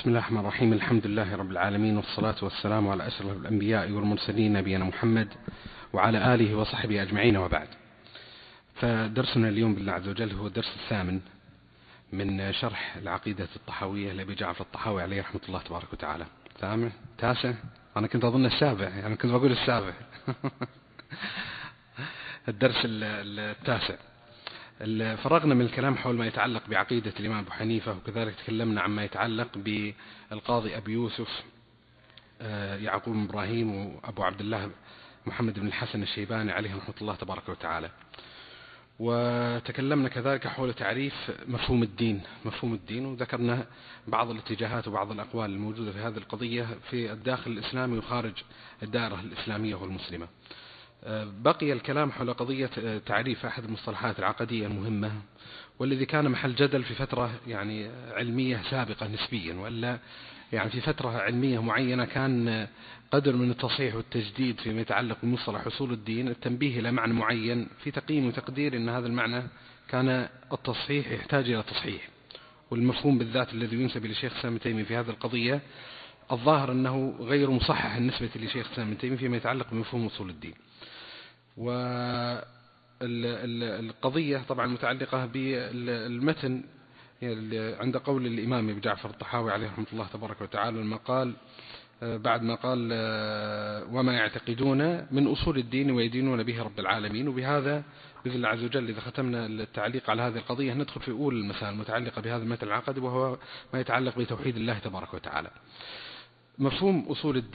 بسم الله الرحمن الرحيم. الحمد لله رب العالمين، والصلاة والسلام على أشرف الأنبياء والمرسلين نبينا محمد وعلى آله وصحبه أجمعين، وبعد. فدرسنا اليوم بالله عز وجل هو الدرس الثامن من شرح العقيدة الطحاوية لأبي جعفر الطحاوي عليه رحمة الله تبارك وتعالى. ثامن تاسع، أنا كنت أظن السابع، يعني كنت بقول السابع. الدرس التاسع. فرغنا من الكلام حول ما يتعلق بعقيدة الإمام أبو حنيفة، وكذلك تكلمنا عما يتعلق بالقاضي أبي يوسف يعقوب بن إبراهيم وأبو عبد الله محمد بن الحسن الشيباني عليه رحمة الله تبارك وتعالى. وتكلمنا كذلك حول تعريف مفهوم الدين، وذكرنا بعض الاتجاهات وبعض الأقوال الموجودة في هذه القضية في الداخل الإسلامي وخارج الدائرة الإسلامية والمسلمة. بقي الكلام حول قضية تعريف أحد المصطلحات العقدية المهمة، والذي كان محل جدل في فترة يعني علمية سابقة نسبيا، ولا يعني في فترة علمية معينة كان قدر من التصحيح والتجديد فيما يتعلق بمصطلح أصول الدين، التنبيه إلى معنى معين في تقييم وتقدير أن هذا المعنى كان التصحيح يحتاج إلى تصحيح. والمفهوم بالذات الذي ينسب لشيخ الإسلام ابن تيمية في هذه القضية الظاهر أنه غير مصحح بالنسبة لشيخ الإسلام ابن تيمية فيما يتعلق بمفهوم أصول الدين. والقضية طبعا متعلقة بالمتن عند قول الإمام أبي جعفر الطحاوي عليه رحمة الله تبارك وتعالى، لما قال بعد ما قال وما يعتقدون من أصول الدين ويدينون به رب العالمين. وبهذا بإذن الله عز وجل إذا ختمنا التعليق على هذه القضية ندخل في أول المسائل المتعلقة بهذا المتن العقدي، وهو ما يتعلق بتوحيد الله تبارك وتعالى. مفهوم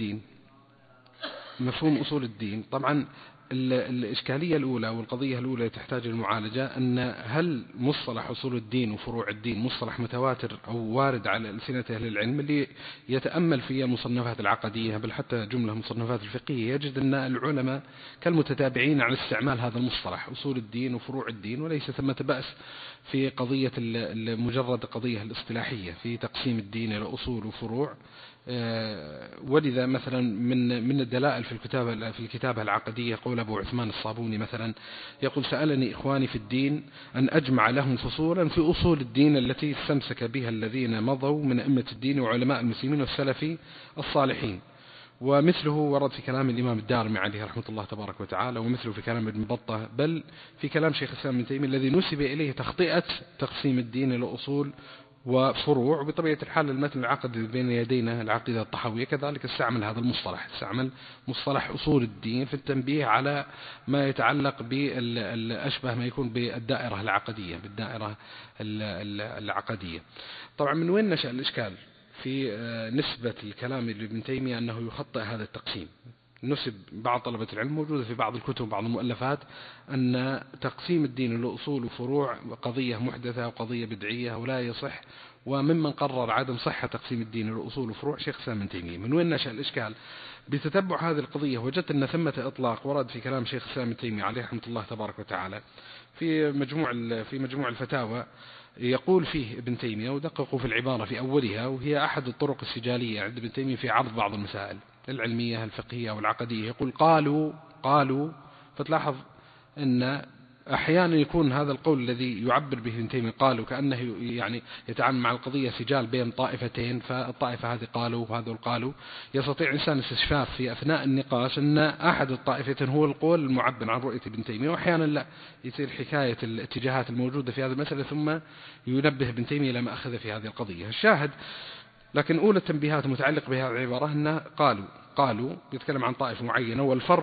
أصول الدين طبعا الإشكالية الأولى والقضية الأولى تحتاج المعالجة، أن هل مصطلح أصول الدين وفروع الدين مصطلح متواتر أو وارد على ألسنة أهل العلم؟ اللي يتأمل في المصنفات العقدية بل حتى جملة مصنفات الفقهية يجد أن العلماء كالمتتابعين على استعمال هذا المصطلح أصول الدين وفروع الدين، وليس ثمة بأس في قضية مجرد قضية الاصطلاحية في تقسيم الدين إلى أصول وفروع. ولذا مثلا من الدلائل في الكتابة العقدية قول أبو عثمان الصابوني مثلا يقول: سألني إخواني في الدين أن أجمع لهم فصولا في أصول الدين التي استمسك بها الذين مضوا من أئمة الدين وعلماء المسلمين والسلف الصالحين. ومثله ورد في كلام الإمام الدارمي عليه رحمة الله تبارك وتعالى، ومثله في كلام ابن بطة، بل في كلام شيخ الإسلام ابن تيمية الذي نسب إليه تخطئة تقسيم الدين إلى أصول وفروع. بطبيعة الحال المتن العقد بين يدينا العقيدة الطحاوية كذلك استعمل هذا المصطلح، استعمل مصطلح أصول الدين في التنبيه على ما يتعلق بالأشبه ما يكون بالدائرة العقدية. طبعا من وين نشأ الإشكال في نسبة الكلام لابن تيمية أنه يخطئ هذا التقسيم؟ نسب بعض طلبة العلم موجودة في بعض الكتب وبعض المؤلفات أن تقسيم الدين لأصول وفروع قضية محدثة وقضية بدعية ولا يصح، وممن قرر عدم صحة تقسيم الدين لأصول وفروع شيخ الإسلام ابن تيمية. من وين نشأ الإشكال؟ بتتبع هذه القضية وجدت أن ثمة إطلاق ورد في كلام شيخ الإسلام ابن تيمية عليه رحمة الله تبارك وتعالى في مجموع الفتاوى، يقول فيه ابن تيمية ودققوا في العبارة في أولها، وهي أحد الطرق السجالية عند ابن تيمية في عرض بعض المسائل العلمية الفقهية والعقدية. يقول قالوا فتلاحظ أن أحيانا يكون هذا القول الذي يعبر به ابن تيمية قالوا كأنه يعني يتعامل مع القضية سجال بين طائفتين، فالطائفة هذه قالوا وهذول قالوا. يستطيع إنسان استشفاف في أثناء النقاش أن أحد الطائفتين هو القول المعبر عن رؤية ابن تيمية، وأحيانا لا، يصير حكاية الاتجاهات الموجودة في هذه المسألة ثم ينبه ابن تيمية لما أخذ في هذه القضية. الشاهد لكن أولى التنبيهات المتعلقة بهذه العبارة أن قالوا يتكلم عن طائفة معينة،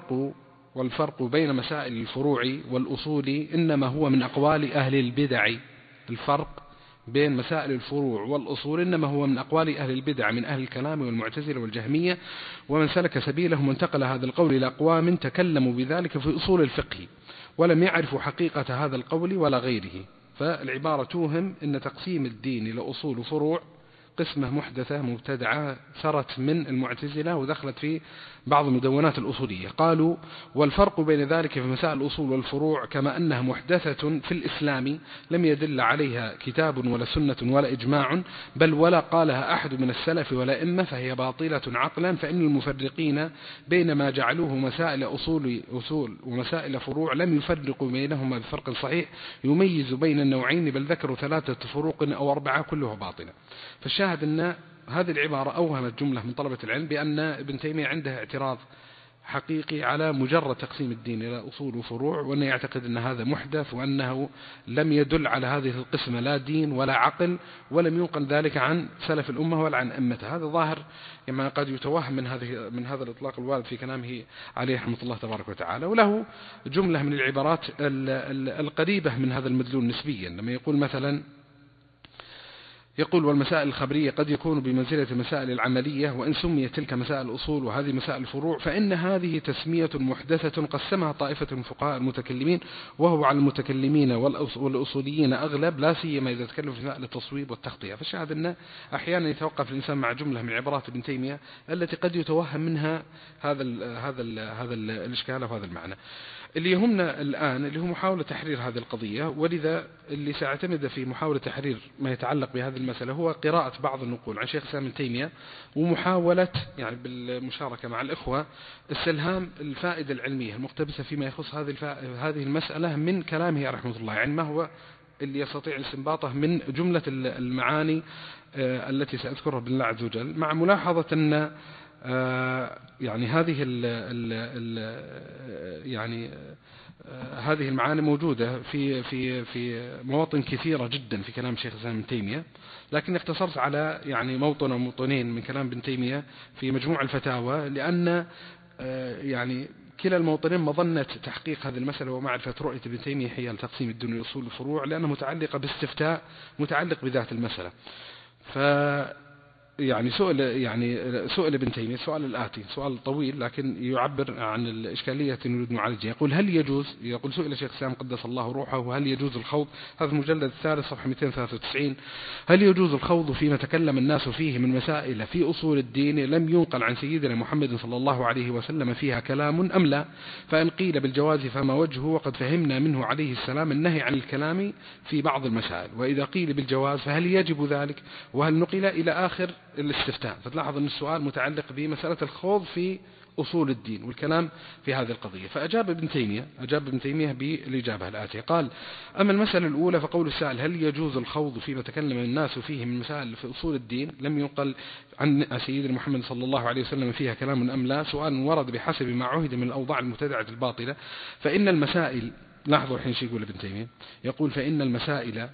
والفرق بين مسائل الفروع والأصول إنما هو من أقوال أهل البدع. الفرق بين مسائل الفروع والأصول إنما هو من أقوال أهل البدع من أهل الكلام والمعتزلة والجهمية، ومن سلك سبيلهم وانتقل هذا القول إلى أقوام تكلموا بذلك في أصول الفقه ولم يعرفوا حقيقة هذا القول ولا غيره. فالعبارة توهم أن تقسيم الدين إلى أصول وفروع قسمة محدثة مبتدعة سرت من المعتزلة ودخلت في بعض المدونات الأصولية. قالوا: والفرق بين ذلك في مسائل الأصول والفروع كما أنها محدثة في الإسلام لم يدل عليها كتاب ولا سنة ولا إجماع بل ولا قالها أحد من السلف ولا إمة فهي باطلة عقلا، فإن المفرقين بين ما جعلوه مسائل أصول ومسائل فروع لم يفرقوا بينهما بفرق صحيح يميز بين النوعين، بل ذكروا 3 فروق أو 4 كلها باطلة. فالشاهد أن هذه العبارة أوهمت جملة من طلبة العلم بأن ابن تيمية عنده اعتراض حقيقي على مجرد تقسيم الدين إلى أصول وفروع، وأنه يعتقد أن هذا محدث، وأنه لم يدل على هذه القسمة لا دين ولا عقل، ولم ينقل ذلك عن سلف الأمة ولا عن أمته. هذا ظاهر كما قد يتوهم من هذا الإطلاق الوارد في كلامه عليه رحمة الله تبارك وتعالى. وله جملة من العبارات القريبة من هذا المدلول نسبيا، لما يقول مثلا والمسائل الخبرية قد يكون بمنزلة المسائل العملية، وإن سميت تلك مسائل الأصول وهذه مسائل الفروع فإن هذه تسمية محدثة قسمها طائفة من فقهاء المتكلمين، وهو على المتكلمين والأصوليين أغلب، لا سيما إذا تكلم في مسائل التصويب والتخطية. فالشاهد أنه أحيانا يتوقف الإنسان مع جملة من عبارات ابن تيمية التي قد يتوهم منها هذا الإشكال وهذا المعنى. اللي يهمنا الآن اللي هو محاولة تحرير هذه القضية، ولذا اللي سأعتمد في محاولة تحرير ما يتعلق بهذه المسألة هو قراءة بعض النقول عن شيخ الإسلام ابن تيمية، ومحاولة يعني بالمشاركة مع الإخوة استلهام الفائدة العلمية المقتبسة فيما يخص هذه المسألة من كلامه رحمه الله، يعني ما هو اللي يستطيع استنباطه من جملة المعاني التي سأذكرها بالله عز وجل، مع ملاحظة أن يعني هذه المعاني موجودة في مواطن كثيرة جدا في كلام شيخ الإسلام ابن تيمية، لكن اختصرت على يعني موطن أو موطنين من كلام ابن تيمية في مجموع الفتاوى، لأن يعني كلا الموطنين مظنة تحقيق هذه المسألة ومعرفة رؤية ابن تيمية حيال تقسيم الدين إلى أصول الفروع، لأنها متعلقة باستفتاء متعلق بذات المسألة. سئل ابن تيمية السؤال الآتي، سؤال طويل لكن يعبر عن الإشكالية نريد نعالجها. يقول سئل الشيخ الإسلام قدس الله روحه هل يجوز الخوض، هذا المجلد الثالث صفحة 293، هل يجوز الخوض فيما تكلم الناس فيه من مسائل في أصول الدين لم ينقل عن سيدنا محمد صلى الله عليه وسلم فيها كلام أم لا؟ فإن قيل بالجواز فما وجهه، وقد فهمنا منه عليه السلام النهي عن الكلام في بعض المسائل، وإذا قيل بالجواز فهل يجب ذلك، وهل نقل إلى آخر الاستفتاء. فتلاحظ أن السؤال متعلق بمسألة الخوض في أصول الدين والكلام في هذه القضية. فأجاب ابن تيمية بالإجابة الآتية، قال: أما المسألة الأولى فقول السائل هل يجوز الخوض فيما تكلم الناس فيه من مسائل في أصول الدين لم ينقل عن سيدنا محمد صلى الله عليه وسلم فيها كلام أم لا، سؤال ورد بحسب ما عهد من الأوضاع المبتدعة الباطلة، فإن المسائل، لاحظوا الحين شو يقول ابن تيمية، يقول فإن المسائل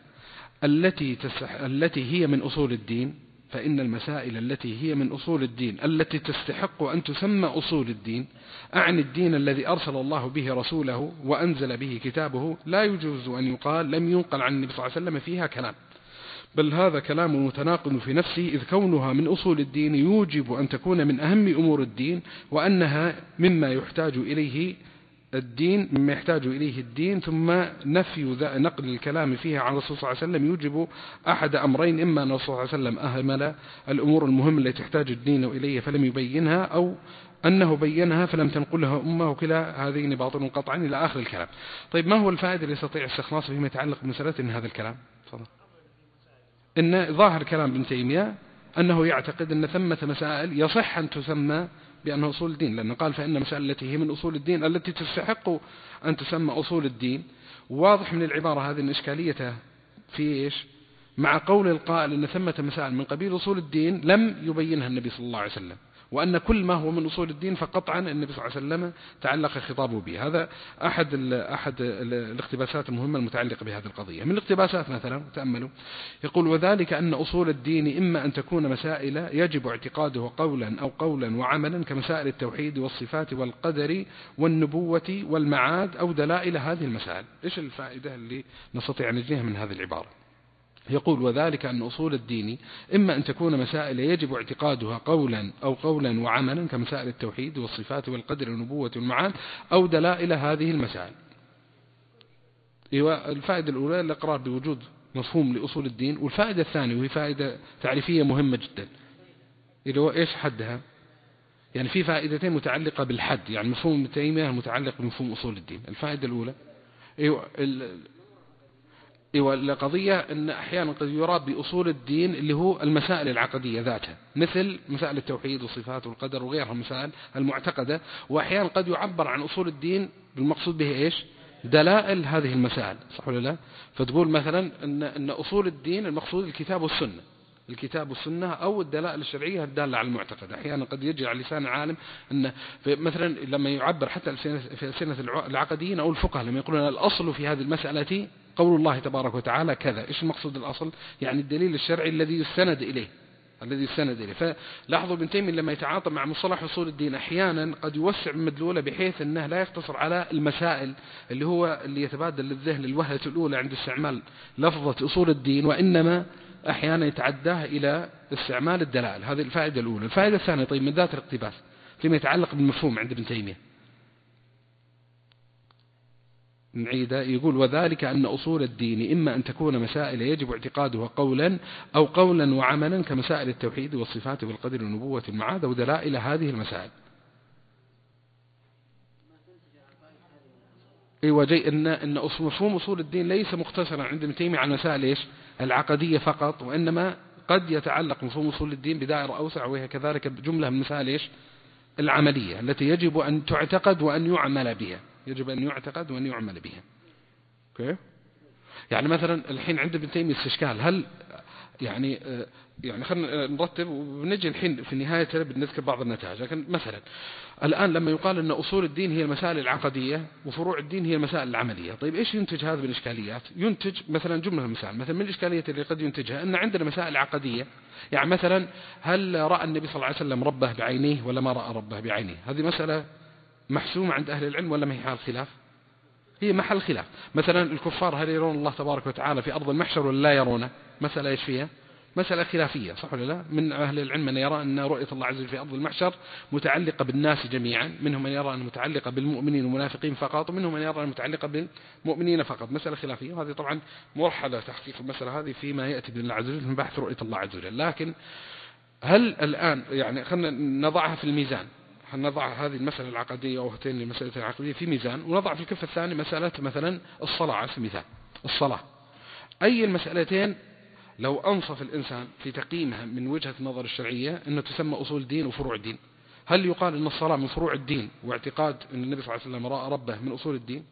التي هي من أصول الدين، فإن المسائل التي هي من أصول الدين التي تستحق أن تسمى أصول الدين، أعني الدين الذي أرسل الله به رسوله وأنزل به كتابه، لا يجوز أن يقال لم ينقل عن النبي صلى الله عليه وسلم فيها كلام، بل هذا كلام متناقض في نفسه، إذ كونها من أصول الدين يوجب أن تكون من أهم أمور الدين، وأنها مما يحتاج إليه الدين، ثم نفي نقل الكلام فيها عن الرسول صلى الله عليه وسلم يوجب أحد أمرين: إما أن الرسول صلى الله عليه وسلم أهمل الأمور المهمة التي تحتاج الدين إليه فلم يبينها، أو أنه بينها فلم تنقلها أمه، وكلا هذين باطل قطعا إلى آخر الكلام. طيب ما هو الفائدة اللي يستطيع استخلاصه فيما يتعلق بمسألة إن هذا الكلام؟ إن ظاهر كلام ابن تيمية أنه يعتقد أن ثمة مسائل يصح أن تسمى بأنه أصول الدين، لأنه قال فإن مسائل التي هي من أصول الدين التي تستحق أن تسمى أصول الدين. واضح من العبارة هذه أن إشكاليته في إيش؟ مع قول القائل أن ثمة مسائل من قبيل أصول الدين لم يبينها النبي صلى الله عليه وسلم، وأن كل ما هو من أصول الدين فقطعا النبي صلى الله عليه وسلم تعلق خطابه به. هذا أحد الاقتباسات المهمة المتعلقة بهذه القضية. من الاقتباسات مثلا تأملوا، يقول: وذلك أن أصول الدين إما أن تكون مسائل يجب اعتقاده قولا وعملا، كمسائل التوحيد والصفات والقدر والنبوة والمعاد، أو دلائل هذه المسائل. إيش الفائدة اللي نستطيع أن نجنيها من هذه العبارة؟ يقول: وذلك أن أصول الدين إما أن تكون مسائل يجب اعتقادها قولا وعملا، كمسائل التوحيد والصفات والقدر والنبوة والمعاد، أو دلائل هذه المسائل. الفائدة الأولى الإقرار بوجود مفهوم لأصول الدين، والفائدة الثانية وهي فائدة تعريفية مهمة جدا، اللي هو إيش حدها؟ يعني في فائدتين متعلقة بالحد، يعني مفهوم ابن تيمية المتعلق بمفهوم أصول الدين. الفائدة الأولى القضية أن أحيانا قد يراد بأصول الدين اللي هو المسائل العقدية ذاتها، مثل مسائل التوحيد والصفات والقدر وغيرها المسائل المعتقدة، وأحيانا قد يعبر عن أصول الدين بالمقصود به إيش؟ دلائل هذه المسائل، صح ولا لا؟ فتقول مثلا أن أصول الدين المقصود الكتاب والسنة، الكتاب والسنة أو الدلائل الشرعية الدالة على المعتقد. أحيانا قد يجري على لسان العالم أن مثلا لما يعبر حتى في ألسنة العقديين أو الفقهاء لما يقولون الأصل في هذه المسألة قول الله تبارك وتعالى كذا، إيش المقصود الأصل؟ يعني الدليل الشرعي الذي يستند إليه. فلاحظوا ابن تيمية لما يتعاطى مع مصطلح أصول الدين أحيانا قد يوسع من مدلوله بحيث أنه لا يقتصر على المسائل اللي يتبادل للذهن الوهلة الأولى عند استعمال لفظة أصول الدين، وإنما أحيانا يتعداه إلى استعمال الدلائل. هذه الفائدة الأولى. الفائدة الثانية طيب من ذات الاقتباس فيما يتعلق بالمفهوم عند ابن تيمية نعيدة، يقول وذلك أن أصول الدين إما أن تكون مسائل يجب اعتقادها قولا أو قولا وعملا كمسائل التوحيد والصفات والقدر والنبوة والمعاد ودلائل هذه المسائل. أيوة جاي إن مفهوم أصول الدين ليس مقتصرا عند ابن تيمية على المسائل إيش العقدية فقط، وإنما قد يتعلق مفهوم أصول الدين بدائرة أوسع وهي كذلك جملة من مسائل إيش العملية التي يجب أن تعتقد وأن يعمل بها. أوكي؟ يعني مثلا الحين عند ابن تيمية استشكال هل يعني خلينا نرتب ونجي الحين في النهاية بنذكر بعض النتائج. لكن مثلا الآن لما يقال أن أصول الدين هي المسائل العقدية وفروع الدين هي المسائل العملية، طيب إيش ينتج هذا من الإشكاليات؟ ينتج مثلا جملة مثال مثلا من الإشكاليات اللي قد ينتجها أن عندنا مسائل عقدية، يعني مثلا هل رأى النبي صلى الله عليه وسلم ربه بعينيه ولا ما رأى ربه بعينيه؟ هذه مسألة محسومة عند أهل العلم ولا ما هي حال خلاف؟ هي محل خلاف. مثلا الكفار هل يرون الله تبارك وتعالى في أرض المحشر ولا لا يرونه؟ مسألة إيش فيها؟ مسألة خلافية، صح ولا لا؟ من أهل العلم من يرى أن رؤية الله عز وجل في أرض المحشر متعلقة بالناس جميعا، منهم من يرى أن متعلقة بالمؤمنين والمنافقين فقط، ومنهم من يرى أن متعلقة بالمؤمنين فقط. مسألة خلافية، وهذه طبعا مرحلة تحقيق المسألة هذه فيما يأتي بالله عز وجل من بحث رؤية الله عز وجل. لكن هل الآن يعني خلينا نضعها في الميزان، نضع هذه المسألة العقدية أو هاتين المسألة العقدية في ميزان، ونضع في الكفة الثانية مسألة مثلا الصلاة على سبيل المثال. الصلاة أي المسألتين لو أنصف الإنسان في تقييمها من وجهة النظر الشرعية أنه تسمى أصول الدين وفروع الدين، هل يقال أن الصلاة من فروع الدين واعتقاد أن النبي صلى الله عليه وسلم رأى ربه من أصول الدين؟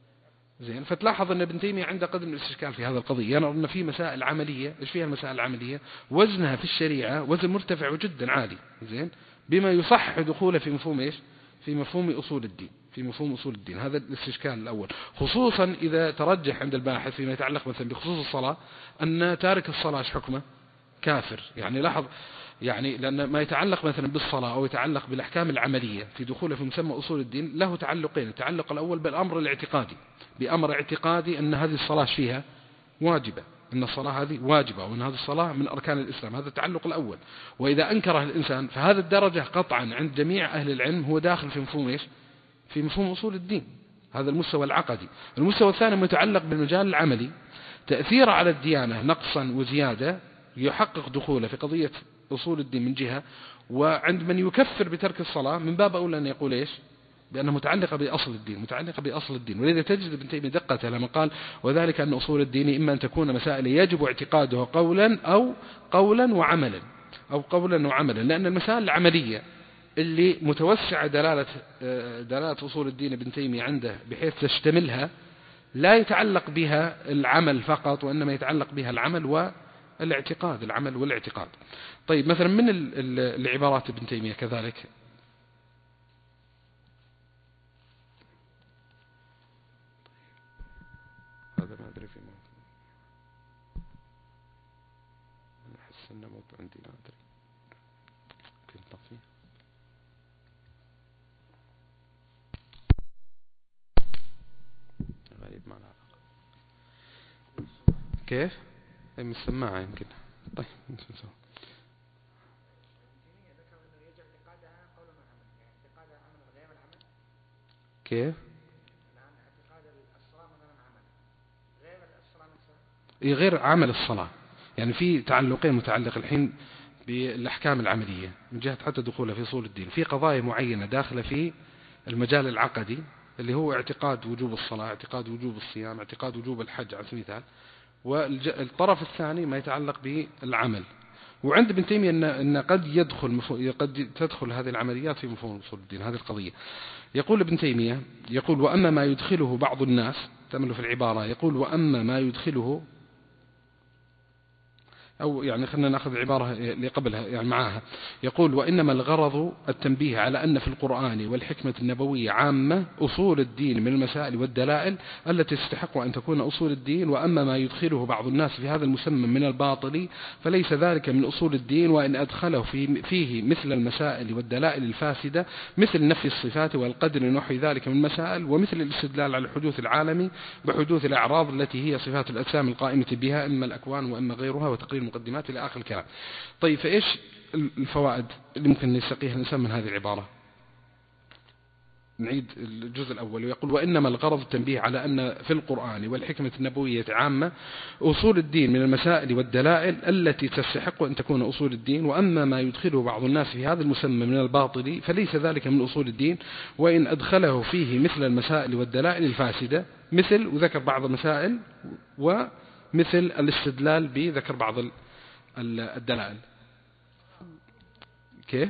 زين. فتلاحظ أن ابن تيمية عنده قدر من الاستشكال في هذا القضية، يعني أن في مسائل عملية، إيش فيها المسائل العملية؟ وزنها في الشريعة وزن مرتفع وجدا عالي، زين، بما يصح دخوله في مفهوم إيش؟ في مفهوم أصول الدين، في مفهوم أصول الدين. هذا الاستشكال الأول، خصوصا إذا ترجح عند الباحث فيما يتعلق مثلا بخصوص الصلاة أن تارك الصلاة إيش حكمه؟ كافر. يعني لاحظ، يعني لأن ما يتعلق مثلا بالصلاة أو يتعلق بالأحكام العملية في دخوله في مسمى أصول الدين له تعلقين. التعلق الأول بالأمر الاعتقادي، بأمر اعتقادي أن هذه الصلاة فيها واجبة، أن الصلاة هذه واجبة وأن هذه الصلاة من أركان الإسلام، هذا التعلق الأول. وإذا أنكره الإنسان فهذا الدرجة قطعا عند جميع أهل العلم هو داخل في مفهوم إيش؟ في مفهوم أصول الدين. هذا المستوى العقدي. المستوى الثاني متعلق بالمجال العملي، تأثيره على الديانة نقصا وزيادة يحقق دخوله في قضية أصول الدين من جهة، وعند من يكفر بترك الصلاة من باب أولى أن يقول إيش؟ بأنها متعلقة بأصل الدين، متعلقة بأصل الدين. ولذا تجد ابن تيمية دقته لما قال وذلك أن أصول الدين إما أن تكون مسائل يجب اعتقادها قولا أو قولا وعملا، أو قولا وعملا، لأن المسائل العملية اللي متوسعة دلالة أصول الدين ابن تيمية عنده بحيث تشتملها لا يتعلق بها العمل فقط، وإنما يتعلق بها العمل والاعتقاد، العمل والاعتقاد. طيب مثلا من العبارات ابن تيمية كذلك هذا ما أدري فيه، أحس أنه موضوع عندي لا أدري كنت طفيه. غريب ما لها كيف؟ أي من السماعة يمكن. طيب نسوي كيف؟ غير عمل الصلاة، يعني في تعلقين متعلق الحين بالأحكام العملية من جهة حتى دخوله في أصول الدين، في قضايا معينة داخلة في المجال العقدي اللي هو اعتقاد وجوب الصلاة، اعتقاد وجوب الصيام، اعتقاد وجوب الحج على سبيل المثال، والطرف الثاني ما يتعلق بالعمل. وعند ابن تيمية أن قد تدخل هذه العمليات في مفهوم أصول الدين، هذه القضية. يقول ابن تيمية يقول وأما ما يدخله بعض الناس، تأملوا في العبارة، يقول وأما ما يدخله أو يعني خلينا نأخذ العبارة اللي قبلها يعني معها. يقول وإنما الغرض التنبيه على أن في القرآن والحكمة النبوية عامة أصول الدين من المسائل والدلائل التي تستحق أن تكون أصول الدين، وأما ما يدخله بعض الناس في هذا المسمى من الباطل فليس ذلك من أصول الدين، وإن أدخله فيه مثل المسائل والدلائل الفاسدة مثل نفي الصفات والقدر ونحو ذلك من المسائل، ومثل الاستدلال على الحدوث العالمي بحدوث الأعراض التي هي صفات الأجسام القائمة بها إما الأكوان وإما غيرها، وتقرير المقدمات إلى آخر الكلام. طيب فإيش الفوائد اللي ممكن يستقيها الإنسان من هذه العبارة؟ نعيد الجزء الأول. ويقول وإنما الغرض التنبيه على أن في القرآن والحكمة النبوية عامة أصول الدين من المسائل والدلائل التي تستحق أن تكون أصول الدين، وأما ما يدخله بعض الناس في هذا المسمى من الباطل فليس ذلك من أصول الدين، وإن أدخله فيه مثل المسائل والدلائل الفاسدة مثل، وذكر بعض المسائل، ومثل الاستدلال بذكر بعض الدلائل. كيف؟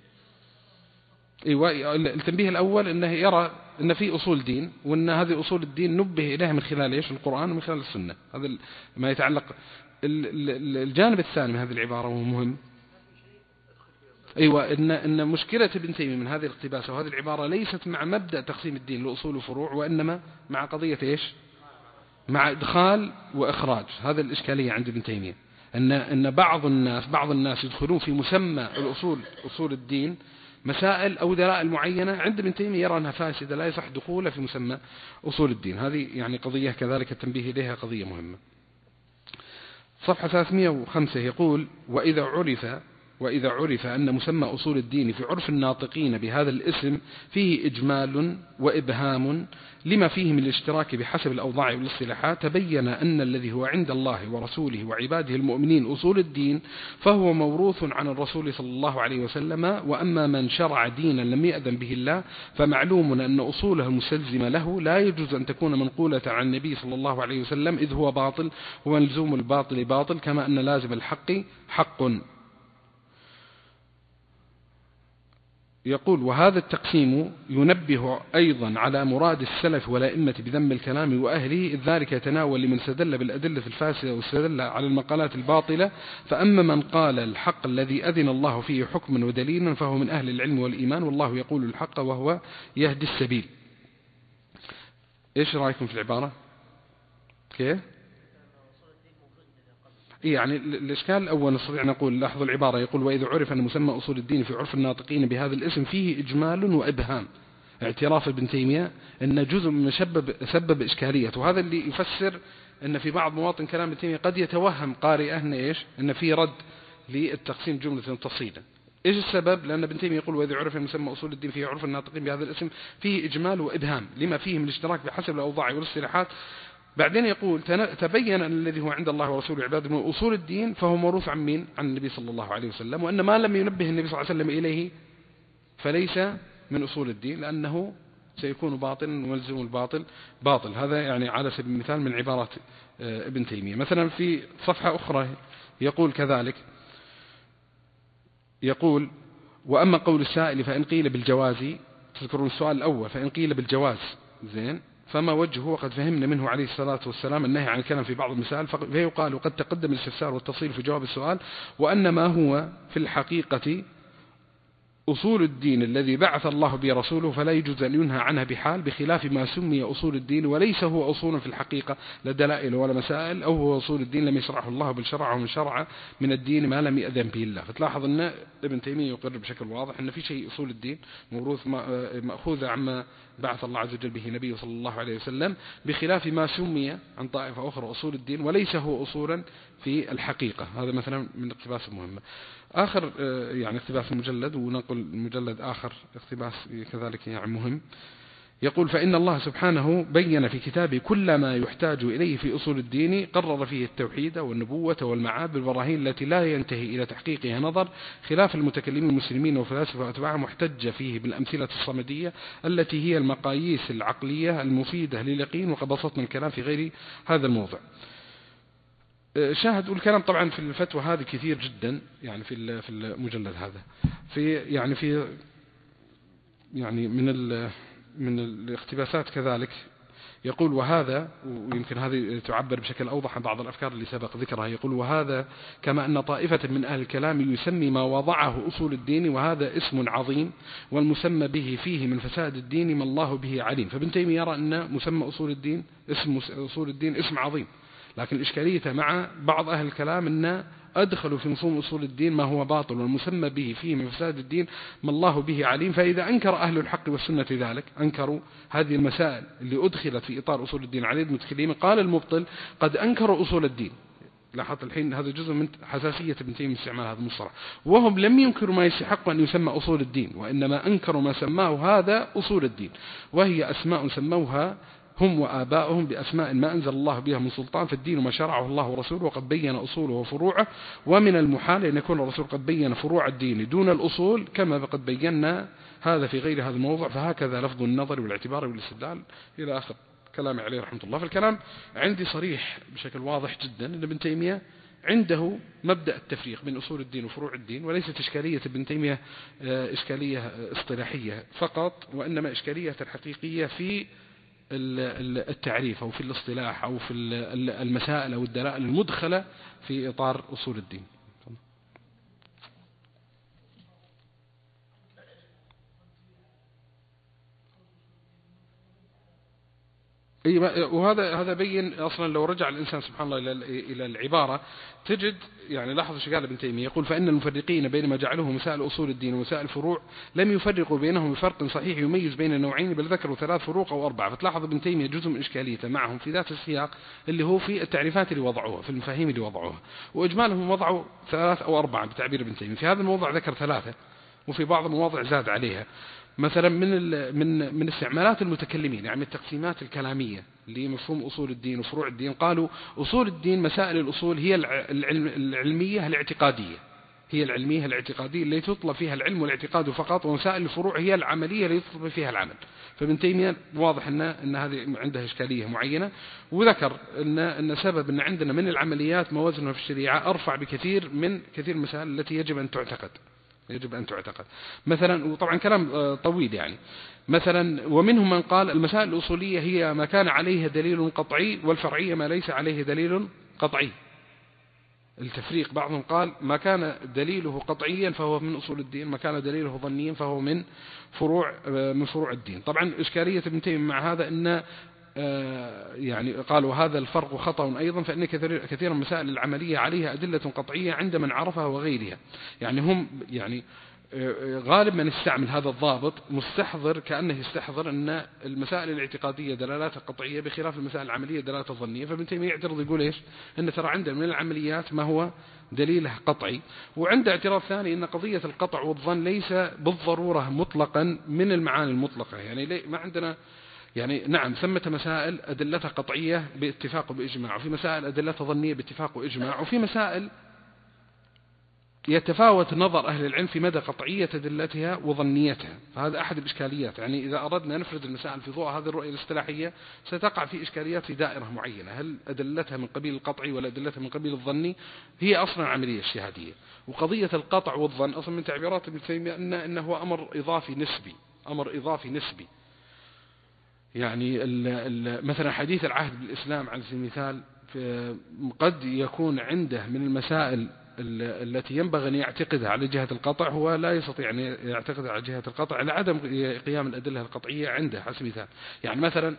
أيوة، التنبيه الأول أنه يرى أن في أصول دين، وأن هذه أصول الدين نبه إليها من خلال إيش؟ القرآن ومن خلال السنة. هذا ما يتعلق. الجانب الثاني من هذه العبارة وهو مهم، أيوة، إن مشكلة ابن تيمية من هذه الاقتباسة وهذه العبارة ليست مع مبدأ تقسيم الدين لأصول وفروع، وإنما مع قضية إيش؟ مع إدخال وإخراج. هذا الإشكالية عند ابن تيمية، أن بعض الناس يدخلون في مسمى الأصول، أصول الدين، مسائل أو دلائل معينة عند ابن تيمية يرى أنها فاسدة لا يصح دخولها في مسمى أصول الدين. هذه يعني قضية كذلك التنبيه إليها قضية مهمة. صفحة 305 يقول وإذا عرف أن مسمى أصول الدين في عرف الناطقين بهذا الاسم فيه إجمال وإبهام لما فيه من الاشتراك بحسب الأوضاع والاصطلاحات، تبين أن الذي هو عند الله ورسوله وعباده المؤمنين أصول الدين فهو موروث عن الرسول صلى الله عليه وسلم، وأما من شرع دينا لم يأذن به الله فمعلوم أن أصوله المستلزمة له لا يجوز أن تكون منقولة عن النبي صلى الله عليه وسلم، إذ هو باطل وملزوم الباطل باطل، كما أن لازم الحق حق. يقول وهذا التقسيم ينبه أيضا على مراد السلف والأئمة بذم الكلام وأهله، إذ ذلك يتناول لمن استدل بالأدلة الفاسدة واستدل على المقالات الباطلة، فأما من قال الحق الذي أذن الله فيه حكما ودليلا فهو من أهل العلم والإيمان، والله يقول الحق وهو يهدي السبيل. إيش رأيكم في العبارة؟ كيف؟ يعني الإشكال الأول نستطيع نقول لاحظوا العبارة، يقول وإذا عرف أن مسمى أصول الدين في عرف الناطقين بهذا الاسم فيه إجمال وإبهام، اعتراف ابن تيمية أن جزء من سبب إشكالية، وهذا اللي يفسر أن في بعض مواطن كلام ابن تيمية قد يتوهم قارئ أن في رد للتقسيم جملة تفصيلا. إيش السبب؟ لأن ابن تيمية يقول وإذا عرف أن مسمى أصول الدين في عرف الناطقين بهذا الاسم فيه إجمال وإبهام لما فيه من الاشتراك بحسب الأوضاع والاصطلاحات. بعدين يقول تبين أن الذي هو عند الله ورسوله وعباده من أصول الدين فهو موروث عن مين؟ عن النبي صلى الله عليه وسلم، وأن ما لم ينبه النبي صلى الله عليه وسلم إليه فليس من أصول الدين لأنه سيكون باطلا وملزم الباطل باطل. هذا يعني على سبيل المثال من عبارات ابن تيمية. مثلا في صفحة أخرى يقول كذلك، يقول وأما قول السائل فإن قيل بالجواز، تذكرون السؤال الأول، فإن قيل بالجواز زين فما وجهه؟ وقد فهمنا منه عليه الصلاة والسلام النهي عن الكلام في بعض المسائل، فيقال وقد تقدم الاستفسار والتفصيل في جواب السؤال، وأن ما هو في الحقيقة أصول الدين الذي بعث الله به رسوله فلا يجوز أن ينهى عنها بحال، بخلاف ما سمي أصول الدين وليس هو أصول في الحقيقة لا دلائل ولا مسائل، أو هو أصول الدين لم يشرعه الله بل شرعه من شرع من الدين ما لم يأذن به الله. فتلاحظ أن ابن تيمية يقر بشكل واضح أن في شيء أصول الدين موروث مأخوذة عما بعث الله عز وجل به نبيه صلى الله عليه وسلم، بخلاف ما سمي عن طائفة أخرى أصول الدين وليس هو أصولا في الحقيقة. هذا مثلا من الاقتباس المهمة. آخر يعني اقتباس المجلد، ونقل مجلد آخر اقتباس كذلك يعني مهم، يقول فإن الله سبحانه بين في كتابه كل ما يحتاج إليه في أصول الدين، قرر فيه التوحيد والنبوة والمعاد بالبراهين التي لا ينتهي إلى تحقيقها نظر، خلاف المتكلمين المسلمين وفلاسفة وأتباعهم، محتج فيه بالأمثلة الصمدية التي هي المقاييس العقلية المفيدة لليقين، وقد بسطنا الكلام في غير هذا الموضع. شاهد والكلام طبعا في الفتوى هذه كثير جدا يعني في المجلد هذا، في يعني من الاقتباسات كذلك يقول وهذا، ويمكن هذه تعبر بشكل أوضح عن بعض الأفكار اللي سبق ذكرها، يقول وهذا كما أن طائفة من أهل الكلام يسمي ما وضعه أصول الدين وهذا اسم عظيم والمسمى به فيه من فساد الدين ما الله به عليم. فابن تيمية يرى أن مسمى أصول الدين اسم أصول الدين اسم عظيم، لكن الإشكالية مع بعض أهل الكلام أن أدخلوا في مفهوم أصول الدين ما هو باطل والمسمى به فيه من فساد الدين ما الله به عليم. فإذا أنكر أهل الحق والسنة ذلك، أنكروا هذه المسائل اللي أدخلت في إطار أصول الدين عليه المتكلمين، قال المبطل قد أنكروا أصول الدين. لاحظت الحين هذا جزء من حساسية ابن تيمية استعمال هذا المصطلح، وهم لم ينكروا ما يستحق أن يسمى أصول الدين، وإنما أنكروا ما سماه هذا أصول الدين، وهي أسماء سموها هم وآباؤهم بأسماء ما أنزل الله بها من سلطان، فالدين ما شرعه الله ورسوله وقد بين أصوله وفروعه، ومن المحال أن يكون الرسول قد بين فروع الدين دون الأصول كما قد بينا هذا في غير هذا الموضوع، فهكذا لفظ النظر والاعتبار والاستدلال إلى آخر كلامي عليه رحمة الله. فالكلام عندي صريح بشكل واضح جدا أن ابن تيمية عنده مبدأ التفريق بين أصول الدين وفروع الدين، وليست إشكالية ابن تيمية إشكالية اصطلاحية فقط، وإنما إشكالية حقيقية في التعريف أو في الاصطلاح أو في المسائل أو الدلائل المدخلة في إطار أصول الدين. وهذا بين أصلا لو رجع الإنسان سبحان الله إلى العبارة تجد، يعني لاحظ ايش قال ابن تيمية، يقول فإن المفرقين بين ما جعلوه مسائل أصول الدين ومسائل الفروع لم يفرقوا بينهم بفرق صحيح يميز بين النوعين، بل ذكروا 3 فروق أو 4. فتلاحظ ابن تيمية جزء من إشكاليته معهم في ذات السياق اللي هو في التعريفات اللي وضعوها، في المفاهيم اللي وضعوها، وإجمالهم وضعوا 3 أو 4 بتعبير ابن تيمية. في هذا الموضع ذكر 3، وفي بعض المواضع زاد عليها. مثلا من استعمالات المتكلمين، يعني التقسيمات الكلامية لمفهوم أصول الدين وفروع الدين، قالوا أصول الدين مسائل الأصول هي العلمية الاعتقادية، هي العلمية الاعتقادية اللي تطلب فيها العلم والاعتقاد فقط، ومسائل الفروع هي العملية اللي يطلب فيها العمل. فابن تيمية واضح أن هذه عنده إشكالية معينة، وذكر أن سبب أن عندنا من العمليات موازنها في الشريعة أرفع بكثير من كثير المسائل التي يجب أن تعتقد مثلا. وطبعا كلام طويل يعني. مثلا ومنهم من قال المسائل الأصولية هي ما كان عليه دليل قطعي، والفرعية ما ليس عليه دليل قطعي. التفريق، بعضهم قال ما كان دليله قطعيا فهو من أصول الدين، ما كان دليله ظنيا فهو من فروع الدين. طبعا إشكالية ابن تيمية مع هذا أن يعني قالوا هذا الفرق خطأ أيضا، فإن كثيرا من مسائل العملية عليها أدلة قطعية عند من عرفها وغيرها. يعني هم يعني غالب من استعمل هذا الضابط مستحضر كأنه يستحضر أن المسائل الاعتقادية دلالاتها قطعية بخلاف المسائل العملية دلالاتها ظنية. فابن تيمية يعترض يقول إيش؟ أن ترى عندنا من العمليات ما هو دليله قطعي، وعند اعتراض ثاني أن قضية القطع والظن ليس بالضرورة مطلقا من المعاني المطلقة. يعني ما عندنا، يعني نعم ثمة مسائل أدلتها قطعية باتفاق وبإجماع، وفي مسائل أدلتها ظنية باتفاق وإجماع، وفي مسائل يتفاوت نظر أهل العلم في مدى قطعية أدلتها وظنيتها. فهذا أحد الإشكاليات. يعني إذا أردنا نفرد المسائل في ضوء هذه الرؤية الاصطلاحية ستقع في إشكاليات في دائرة معينة، هل أدلتها من قبيل القطعي ولا أدلتها من قبيل الظني؟ هي أصلا عملية اجتهادية. وقضية القطع والظن أصلا من تعبيرات ابن تيمية أنه أمر إضافي نسبي. يعني مثلا حديث العهد بالإسلام على سبيل المثال قد يكون عنده من المسائل التي ينبغي أن يعتقدها على جهة القطع، هو لا يستطيع أن يعتقدها على جهة القطع على عدم قيام الأدلة القطعية عنده على سبيل المثال. يعني مثلا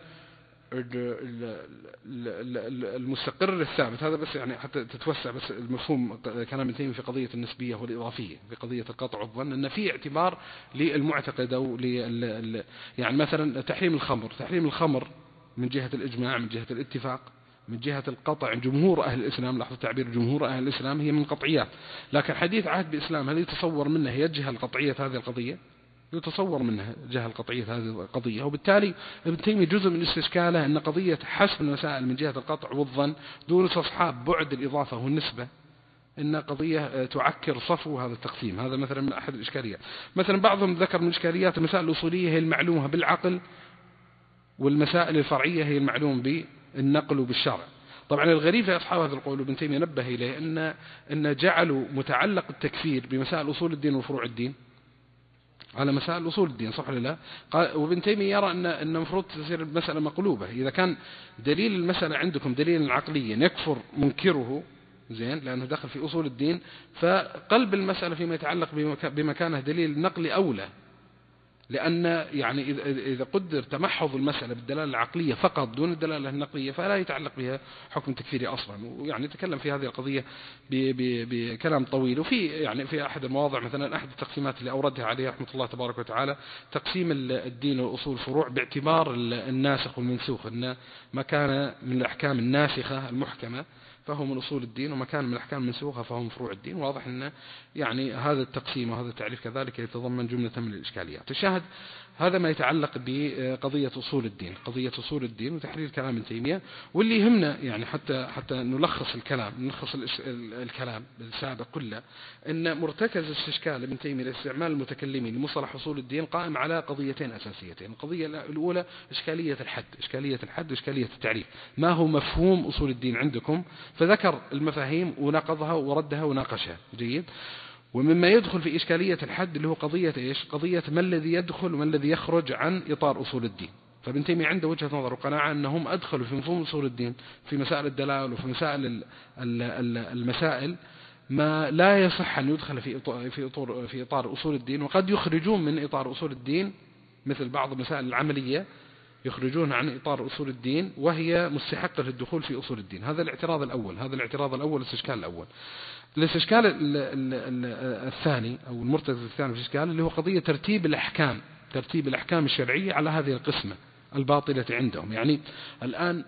المستقر الثابت، هذا بس يعني حتى تتوسع بس المفهوم كلام ابن تيمية في قضية النسبية والإضافية في قضية القطع والظن، أن في اعتبار للمعتقد أو يعني مثلا تحريم الخمر من جهة الإجماع، من جهة الاتفاق، من جهة القطع جمهور أهل الإسلام، لاحظوا تعبير جمهور أهل الإسلام، هي من قطعيات. لكن حديث عهد بإسلام هل يتصور منه يجهل قطعية هذه القضية؟ يتصور منها جهل قطعية هذه القضية. وبالتالي ابن تيمية جزء من استشكاله أن قضية حسب المسائل من جهة القطع والظن دون استصحاب بعد الإضافة والنسبة إن قضية تعكر صفو هذا التقسيم. هذا مثلا من أحد الإشكاليات. مثلا بعضهم ذكر من إشكاليات المسائل الأصولية هي المعلومة بالعقل، والمسائل الفرعية هي المعلوم بالنقل وبالشرع. طبعا الغريب في أصحاب هذا القول ابن تيمية نبه إليه أن جعلوا متعلق التكفير بمسائل أصول الدين وفروع الدين على مسائل أصول الدين، صح ولا لا؟ وابن تيمية يرى أن المفروض تصير المسألة مقلوبة. إذا كان دليل المسألة عندكم دليل عقليا يكفر منكره، زين، لأنه دخل في أصول الدين، فقلب المسألة فيما يتعلق بمكانه دليل نقلي أولى، لأن يعني إذا قدر تمحض المسألة بالدلالة العقلية فقط دون الدلالة النقلية فلا يتعلق بها حكم تكفيري أصلا. ويعني تكلم في هذه القضية بكلام طويل. وفي يعني في أحد المواضع مثلا أحد التقسيمات اللي أوردها عليه رحمة الله تبارك وتعالى تقسيم الدين والأصول فروع باعتبار الناسخ والمنسوخ، أن ما كان من الأحكام الناسخة المحكمة فهو من أصول الدين، وما كان من الأحكام المنسوخة فهو من فروع الدين. واضح أن يعني هذا التقسيم وهذا التعريف كذلك يتضمن جملة من الإشكاليات. الشاهد هذا ما يتعلق بقضية أصول الدين، قضية أصول الدين وتحرير كلام ابن تيمية. واللي يهمنا يعني حتى نلخص الكلام السابق كله، أن مرتكز استشكال ابن تيمية لاستعمال المتكلمين لمصطلح أصول الدين قائم على قضيتين أساسيتين. القضية الأولى إشكالية الحد وإشكالية التعريف. ما هو مفهوم أصول الدين عندكم؟ فذكر المفاهيم ونقضها وردها وناقشها. جيد. ومما يدخل في إشكالية الحد اللي هو قضية إيش؟ قضية ما الذي يدخل وما الذي يخرج عن إطار أصول الدين. فابن تيمية عنده وجهة نظر وقناعة أنهم أدخلوا في مفهوم أصول الدين في مسائل الدلائل وفي مسائل المسائل ما لا يصح أن يدخل في إطار أصول الدين، وقد يخرجون من إطار أصول الدين مثل بعض المسائل العملية يخرجون عن إطار أصول الدين وهي مستحقة للدخول في أصول الدين. هذا الاعتراض الأول، الاستشكال الأول. الاستشكال الثاني أو المرتكز الثاني في الإشكال اللي هو قضية ترتيب الأحكام الشرعية على هذه القسمة الباطلة عندهم. يعني الآن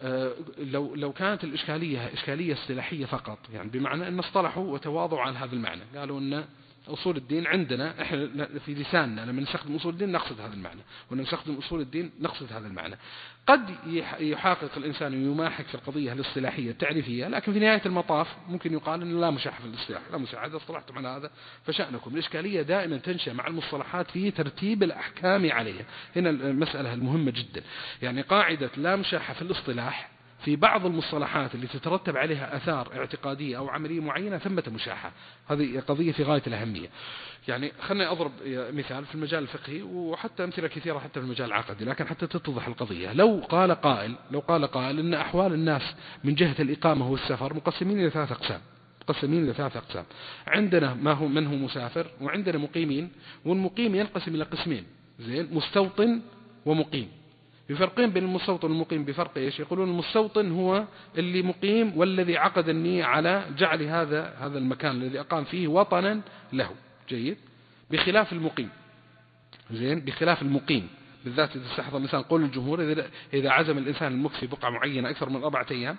لو كانت الإشكالية إشكالية اصطلاحية فقط، يعني بمعنى أن اصطلحوا وتواضعوا على هذا المعنى، قالوا أن أصول الدين عندنا إحنا في لساننا لما نستخدم أصول الدين نقصد هذا المعنى، ونستخدم أصول الدين نقصد هذا المعنى. قد يحقق الإنسان ويماحك في القضية الاصطلاحية التعريفية، لكن في نهاية المطاف ممكن يقال أن لا مشاحة في الاصطلاح، لا مشاحة، إذا اصطلحتم على هذا فشأنكم. الإشكالية دائما تنشأ مع المصطلحات في ترتيب الأحكام عليها. هنا المسألة المهمة جدا، يعني قاعدة لا مشاحة في الاصطلاح في بعض المصطلحات اللي تترتب عليها أثار اعتقادية أو عملية معينة ثمة مشاحة. هذه قضية في غاية الأهمية. يعني خلنا أضرب مثال في المجال الفقهي وحتى أمثلة كثيرة حتى في المجال العقدي، لكن حتى تتضح القضية. لو قال قائل إن أحوال الناس من جهة الإقامة والسفر مقسمين إلى ثلاث أقسام. عندنا من هو مسافر، وعندنا مقيمين، والمقيم ينقسم إلى قسمين، زين، مستوطن ومقيم. يفرقين بين المستوطن والمقيم بفرق إيش؟ يقولون المستوطن هو اللي مقيم والذي عقد النية على جعل هذا المكان الذي أقام فيه وطنا له. جيد. بخلاف المقيم، زين، بخلاف المقيم بالذات إذا استحضر الإنسان قول الجمهور إذا عزم الإنسان المكث في بقعة معينة أكثر من 4 أيام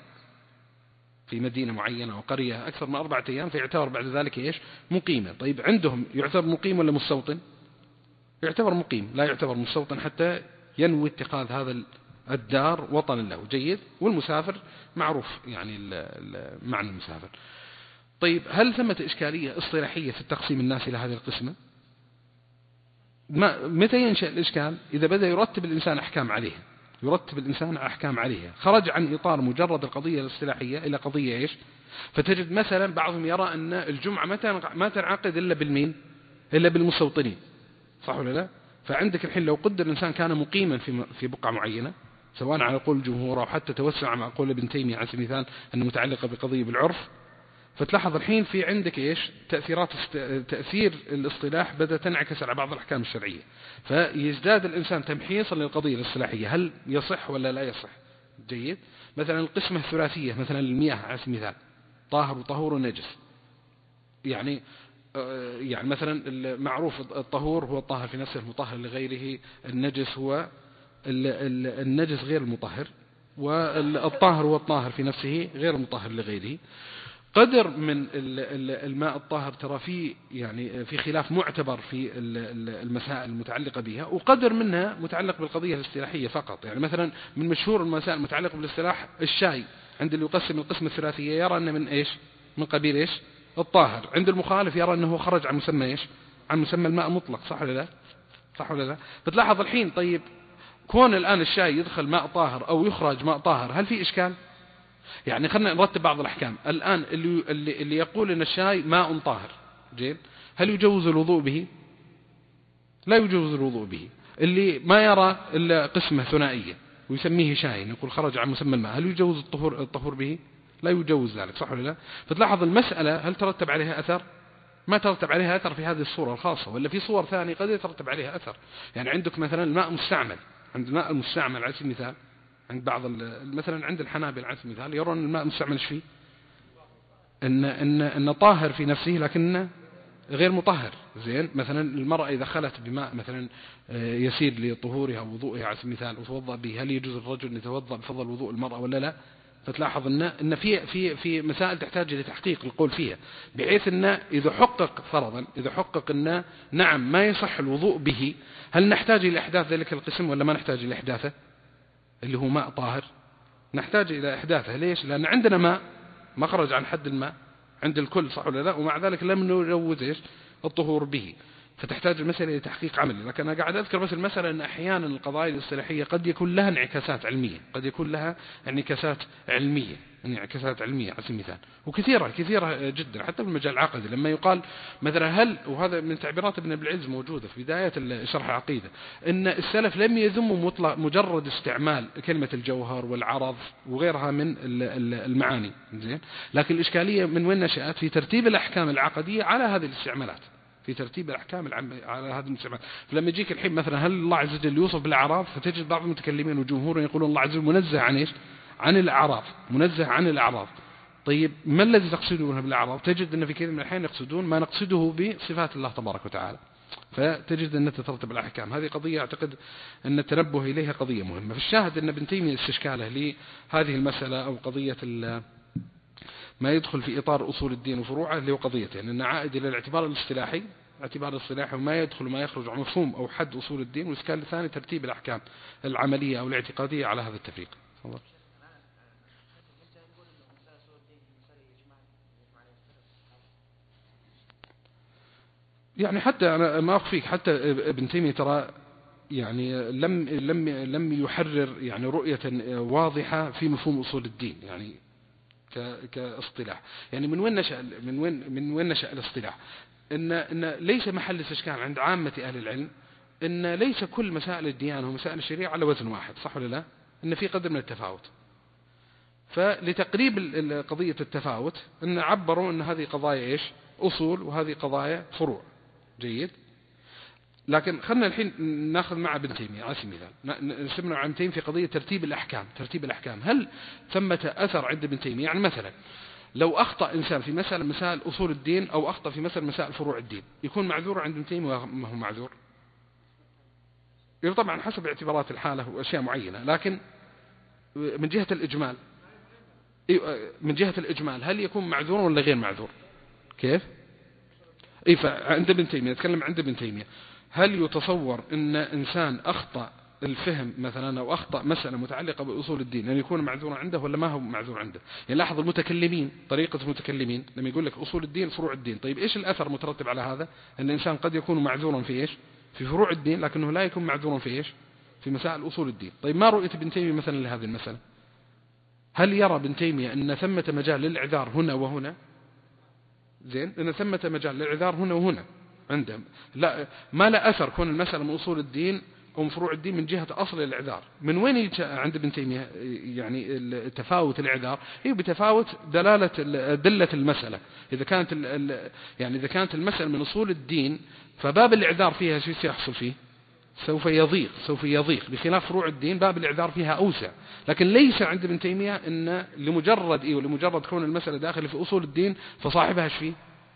في مدينة معينة أو قرية أكثر من 4 أيام فيعتبر بعد ذلك إيش؟ مقيما. طيب عندهم يعتبر مقيم ولا مستوطن؟ يعتبر مقيم، لا يعتبر مستوطن حتى ينوي اتخاذ هذا الدار وطنا له. جيد. والمسافر معروف يعني معنى المسافر. طيب هل ثمة إشكالية اصطلاحية في تقسيم الناس إلى هذه القسمة؟ متى ينشأ الإشكال؟ إذا بدأ يرتب الإنسان أحكام عليها خرج عن إطار مجرد القضية الاصطلاحية إلى قضية إيش؟ فتجد مثلا بعضهم يرى أن الجمعة ما تنعقد إلا بالمستوطنين، صح ولا لا؟ فعندك الحين لو قدر الإنسان كان مقيما في بقعة معينة سواء على قول الجمهور أو حتى توسع مع قول ابن تيمية على سبيل المثال أنه متعلقة بقضية بالعرف، فتلاحظ الحين في عندك إيش؟ تأثير الاصطلاح بدأ تنعكس على بعض الأحكام الشرعية، فيزداد الإنسان تمحيصا للقضية الاصطلاحية هل يصح ولا لا يصح. جيد. مثلا القسمة الثلاثية مثلا المياه على سبيل المثال طاهر وطهور ونجس. يعني مثلا المعروف الطهور هو الطاهر في نفسه المطهر لغيره، النجس هو النجس غير المطهر، والطاهر هو الطاهر في نفسه غير المطهر لغيره. قدر من الماء الطاهر ترى فيه يعني في خلاف معتبر في المسائل المتعلقة بها، وقدر منها متعلق بالقضية الاصطلاحية فقط. يعني مثلا من مشهور المسائل المتعلقة بالاصطلاح الشاي، عند اللي يقسم القسمة الثلاثية يرى أنه من إيش؟ من قبيل إيش؟ الطاهر. عند المخالف يرى أنه خرج عن مسمى إيش؟ عن مسمى الماء المطلق، صح ولا لا؟ بتلاحظ الحين طيب كون الآن الشاي يدخل ماء طاهر أو يخرج ماء طاهر هل في إشكال؟ يعني خلنا نرتب بعض الأحكام. الآن اللي يقول أن الشاي ماء طاهر، جيد، هل يجوز الوضوء به؟ لا يجوز الوضوء به. اللي ما يرى إلا قسمة ثنائية ويسميه شاين يقول خرج عن مسمى الماء، هل يجوز الطهور به؟ لا يجوز ذلك، صح ولا لا؟ فتلاحظ المسألة هل ترتب عليها أثر؟ ما ترتب عليها أثر في هذه الصورة الخاصة، ولا في صور ثانية قد يترتب عليها أثر. يعني عندك مثلا الماء مستعمل، عند الماء المستعمل على سبيل المثال عند بعض مثلا عند الحنابلة على سبيل المثال يرون الماء المستعمل ايش فيه؟ إن طاهر في نفسه لكنه غير مطهر. زين، مثلا المرأة إذا خلت بماء مثلا يسير لطهورها ووضوئها على سبيل المثال وتوضأ به، هل يجوز الرجل أن يتوضأ بفضل وضوء المرأة ولا لا؟ فتلاحظ ان في مسائل تحتاج الى تحقيق القول فيها، بحيث ان اذا حقق فرضا، اذا حقق ان نعم ما يصح الوضوء به، هل نحتاج الى احداث ذلك القسم ولا ما نحتاج الى احداثه؟ اللي هو ماء طاهر نحتاج الى احداثه. ليش؟ لان عندنا ماء ما خرج عن حد الماء عند الكل، صح ولا لا؟ ومع ذلك لم نجوز ايش؟ الطهور به. فتحتاج المسألة إلى تحقيق عملي. لكن أنا قاعد أذكر بس المسألة أن أحيانا القضايا الاصطلاحية قد يكون لها انعكاسات علمية، قد يكون لها انعكاسات علمية على سبيل المثال، وكثيرة جدا حتى في المجال العقدي. لما يقال مثلا هل، وهذا من تعبيرات ابن أبي العز موجودة في بداية شرح العقيدة، أن السلف لم يذموا مطلق مجرد استعمال كلمة الجوهر والعرض وغيرها من المعاني، زين، لكن الإشكالية من وين نشأت؟ في ترتيب الأحكام العقدية على هذه الاستعمالات، في ترتيب الأحكام على هذا الاستعمال. فلما يجيك الحين مثلا هل الله عز وجل يوصف بالأعراض، فتجد بعض المتكلمين وجمهور يقولون الله عز وجل منزه عن ايش؟ عن الأعراض، منزه عن الأعراض. طيب ما الذي تقصدونه بالأعراض؟ تجد أن في كثير من الأحيان يقصدون ما نقصده بصفات الله تبارك وتعالى، فتجد أن تترتب الأحكام. هذه قضية أعتقد أن التنبه إليها قضية مهمة. في الشاهد أن ابن تيمية استشكاله لهذه المسألة أو قضية ما يدخل في إطار أصول الدين وفروعه، اللي هو قضيتين، أن عائد إلى الاعتبار الاصطلاحي وما يدخل وما يخرج عن مفهوم أو حد أصول الدين، والإشكال الثاني ترتيب الأحكام العملية أو الاعتقادية على هذا التفريق. يعني حتى أنا ما أخفيك، حتى ابن تيمية ترى يعني لم يحرر يعني رؤية واضحة في مفهوم أصول الدين يعني كاصطلاح. يعني من وين نشأ الاصطلاح؟ إن ليس محل استشكال عند عامة أهل العلم إن ليس كل مسائل الديانة ومسائل الشريعة على وزن واحد، صح ولا لا؟ إن في قدر من التفاوت. فلتقريب قضية التفاوت إن عبروا إن هذه قضايا إيش؟ أصول، وهذه قضايا فروع. جيد. لكن خلنا الحين ناخذ مع ابن تيمية على سبيل المثال، نسمع عن تيمية في قضية ترتيب الأحكام. هل ثمة أثر عند ابن تيمية؟ يعني مثلا لو أخطأ إنسان في مسائل أصول الدين أو أخطأ في مسائل فروع الدين، يكون معذور عند ابن تيمية ما هو معذور؟ طبعا حسب اعتبارات الحالة وأشياء معينة، لكن من جهة الإجمال هل يكون معذور ولا غير معذور؟ كيف؟ فعند ابن تيمية، نتكلم عند ابن تيمية، هل يتصور أن إنسان أخطأ الفهم مثلا أو أخطأ مسألة متعلقة بأصول الدين أن يكون معذورا عنده ولا ما هو معذور عنده؟ يعني لاحظ المتكلمين، طريقة المتكلمين لما يقول لك أصول الدين فروع الدين، طيب إيش الأثر مترتب على هذا؟ أن الإنسان قد يكون معذورا في إيش؟ في فروع الدين، لكنه لا يكون معذورا في إيش؟ في مسائل أصول الدين. طيب ما رؤية ابن تيمية مثلا لهذه المسألة؟ هل يرى ابن تيمية أن ثمة مجال للإعذار هنا وهنا؟ زين، أن ثمة مجال للإعذار هنا وهنا عندهم، لا ما لا أثر كون المسألة من أصول الدين أو من فروع الدين من جهة أصل الإعذار. من وين يجي عند ابن تيمية يعني تفاوت الإعذار؟ هي بتفاوت دلة المسألة. إذا كانت المسألة من أصول الدين فباب الإعذار فيها شو سيحصل فيه؟ سوف يضيق، بخلاف فروع الدين باب الإعذار فيها أوسع. لكن ليس عند ابن تيمية أن لمجرد كون المسألة داخل في أصول الدين فصاحبها فيه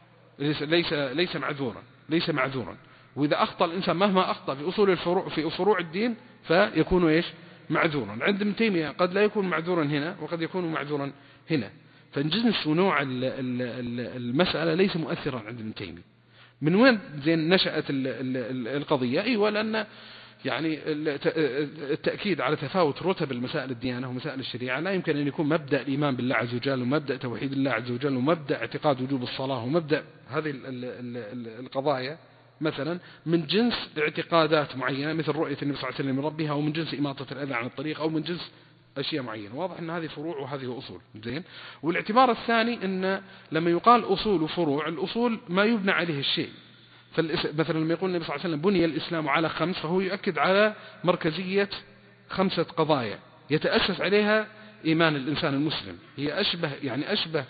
ليس معذورا. وإذا أخطأ الإنسان مهما أخطأ في فروع الدين فيكون إيش؟ معذورا. عند ابن تيمية قد لا يكون معذورا هنا وقد يكون معذورا هنا. فالجنس ونوع المسألة ليس مؤثرا عند ابن تيمية. من وين نشأت القضية؟ لأن يعني التأكيد على تفاوت رتب المسائل الديانة ومسائل الشريعة لا يمكن أن يكون مبدأ الإيمان بالله عز وجل ومبدأ توحيد الله عز وجل ومبدأ اعتقاد وجوب الصلاة ومبدأ هذه القضايا مثلا من جنس اعتقادات معينة مثل رؤية النبي صلى الله عليه وسلم من ربها، أو من جنس إماطة الأذى عن الطريق، أو من جنس أشياء معينة. واضح أن هذه فروع وهذه أصول. زين. والاعتبار الثاني أن لما يقال أصول وفروع، الأصول ما يبنى عليه الشيء، مثلا لما يقول النبي صلى الله عليه وسلم بني الإسلام على 5، فهو يؤكد على مركزية 5 قضايا يتأسس عليها إيمان الإنسان المسلم. هي أشبه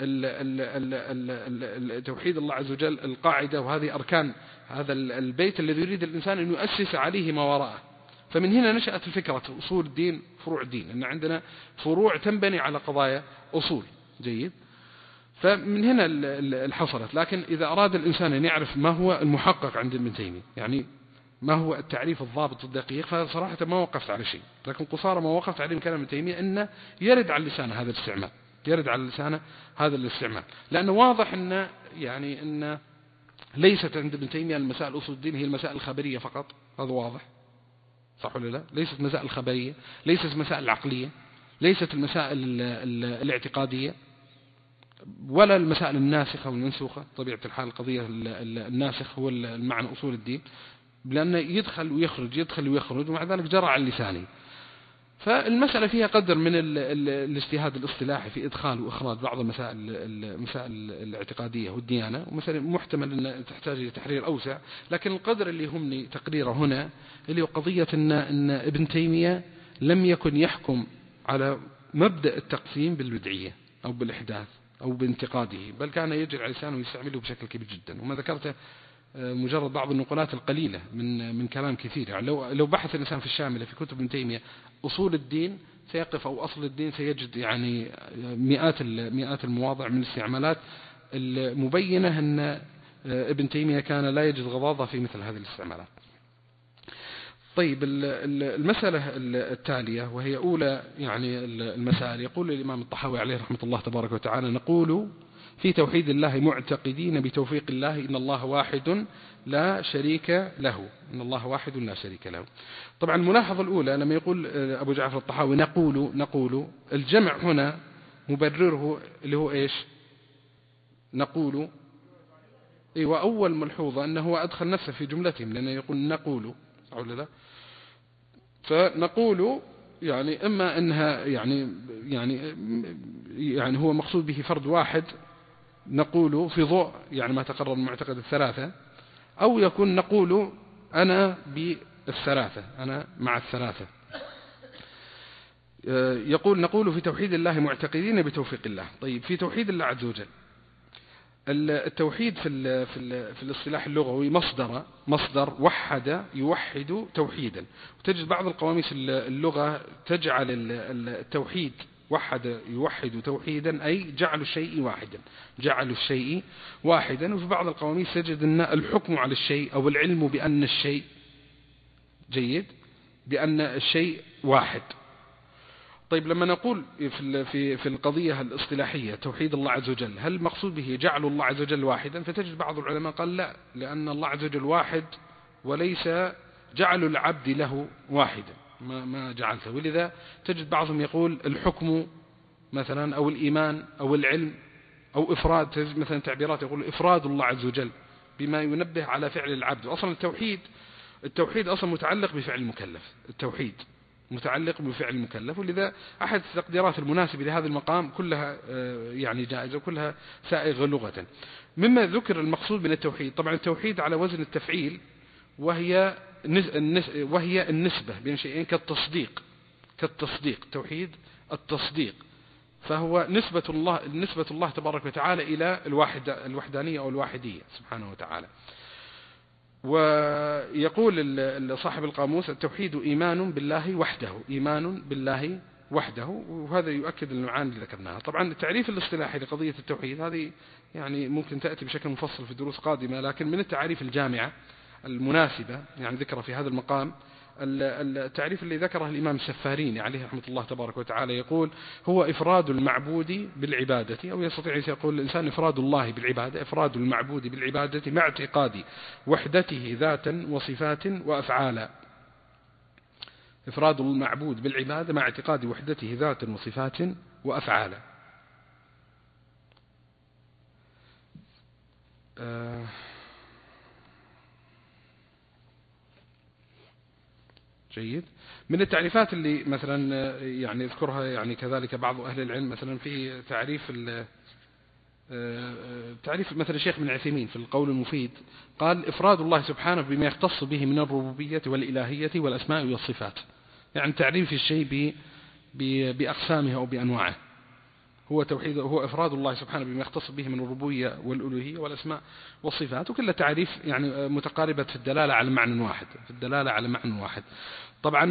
توحيد الله عز وجل القاعدة، وهذه أركان هذا البيت الذي يريد الإنسان أن يؤسس عليه ما وراءه. فمن هنا نشأت الفكرة أصول الدين فروع الدين، أن عندنا فروع تنبني على قضايا أصول. جيد. فمن هنا الحصلت. لكن إذا أراد الإنسان أن يعرف ما هو المحقق عند ابن تيمية، يعني ما هو التعريف الضابط الدقيق، فصراحة ما وقفت على شيء، لكن قصارى ما وقفت عليه من كلام ابن تيمية أنه يرد على لسان هذا الاستعمال، يرد على لسان هذا الاستعمال، لأنه واضح أن ليست عند ابن تيمية المسائل أصول الدين هي المسائل الخبرية فقط. هذا واضح، صح ولا لا؟ ليست مسائل الخبرية، ليست مسائل العقلية، ليست المسائل الاعتقادية، ولا المسائل الناسخة والمنسوخة. طبيعة الحال القضية الناسخ هو المعنى أصول الدين، لأنه يدخل ويخرج يدخل ويخرج، ومع ذلك جرى على اللساني. فالمسألة فيها قدر من الاجتهاد الاصطلاحي في إدخال وإخراج بعض المسائل الاعتقادية والديانة، ومثلا محتمل أن تحتاج إلى تحرير أوسع. لكن القدر اللي يهمني تقريره هنا اللي هو قضية أن ابن تيمية لم يكن يحكم على مبدأ التقسيم بالبدعية أو بالإحداث أو بانتقاده، بل كان يجري على لسانه ويستعمله بشكل كبير جدا. وما ذكرته مجرد بعض النقولات القليلة من كلام كثير. يعني لو بحث الإنسان في الشاملة في كتب ابن تيمية أصول الدين سيقف، أو أصل الدين، سيجد يعني مئات المواضع من الاستعمالات المبينة أن ابن تيمية كان لا يجد غضاضة في مثل هذه الاستعمالات. طيب، المسألة التالية وهي أولى يعني المسائل، يقول الإمام الطحاوي عليه رحمة الله تبارك وتعالى: نقول في توحيد الله معتقدين بتوفيق الله إن الله واحد لا شريك له. إن الله واحد لا شريك له. طبعا الملاحظة الأولى لما يقول أبو جعفر الطحاوي نقول الجمع هنا مبرره اللي هو إيش؟ نقول. وأول ملحوظة أنه أدخل نفسه في جملتهم، لأنه يقول نقول أو لا. فنقول يعني إما أنها يعني هو مقصود به فرد واحد، نقول في ضوء يعني ما تقرر من معتقد الثلاثة، أو يكون نقول أنا بالثلاثة، أنا مع الثلاثة. يقول نقول في توحيد الله معتقدين بتوفيق الله. طيب، في توحيد الله عز وجل، التوحيد في الاصطلاح اللغوي مصدر وحد يوحد توحيدا. وتجد بعض القواميس اللغة تجعل التوحيد وحد يوحد توحيدا، أي جعل الشيء واحدا. وفي بعض القواميس تجد أن الحكم على الشيء أو العلم بأن الشيء جيد، بأن الشيء واحد. طيب، لما نقول في القضية الاصطلاحية توحيد الله عز وجل، هل المقصود به جعل الله عز وجل واحدا؟ فتجد بعض العلماء قال لا، لأن الله عز وجل واحد وليس جعل العبد له واحدا، ما جعلته. ولذا تجد بعضهم يقول الحكم مثلا أو الإيمان أو العلم أو إفراد، تجد مثلا تعبيرات يقول إفراد الله عز وجل بما ينبه على فعل العبد. وأصلا التوحيد أصلا متعلق بفعل المكلف، التوحيد متعلق بفعل المكلف. ولذا أحد التقديرات المناسبة لهذا المقام كلها يعني جائزة وكلها سائغة لغة. مما ذكر المقصود من التوحيد، طبعا التوحيد على وزن التفعيل، وهي النسبة بين شيئين كالتصديق توحيد التصديق، فهو نسبة الله تبارك وتعالى إلى الوحدانية أو الواحدية سبحانه وتعالى. ويقول صاحب القاموس التوحيد إيمان بالله وحده، وهذا يؤكد المعاني اللي ذكرناها. طبعا التعريف الاصطلاحي لقضية التوحيد هذه يعني ممكن تأتي بشكل مفصل في دروس قادمة، لكن من التعريف الجامعة المناسبة يعني ذكر في هذا المقام التعريف اللي ذكره الإمام السفاريني عليه رحمة الله تبارك وتعالى، يقول هو إفراد المعبود بالعبادة، أو يستطيع يقول الإنسان إفراد الله بالعبادة، إفراد المعبود بالعبادة مع اعتقاد وحدته ذاتا وصفات وأفعالا. إفراد المعبود بالعبادة مع اعتقاد وحدته ذاتا وصفات وأفعالا. جيد. من التعريفات اللي مثلا يعني يذكرها يعني كذلك بعض أهل العلم مثلا في تعريف تعريف مثلا الشيخ ابن عثيمين في القول المفيد قال إفراد الله سبحانه بما يختص به من الربوبية والإلهية والأسماء والصفات، يعني تعريف الشيء بأقسامه أو بأنواعه، هو إفراد الله سبحانه بما يختص به من الربوبية والألوهية والأسماء والصفات، وكل تعريف يعني متقاربة في الدلالة على معنى واحد. طبعا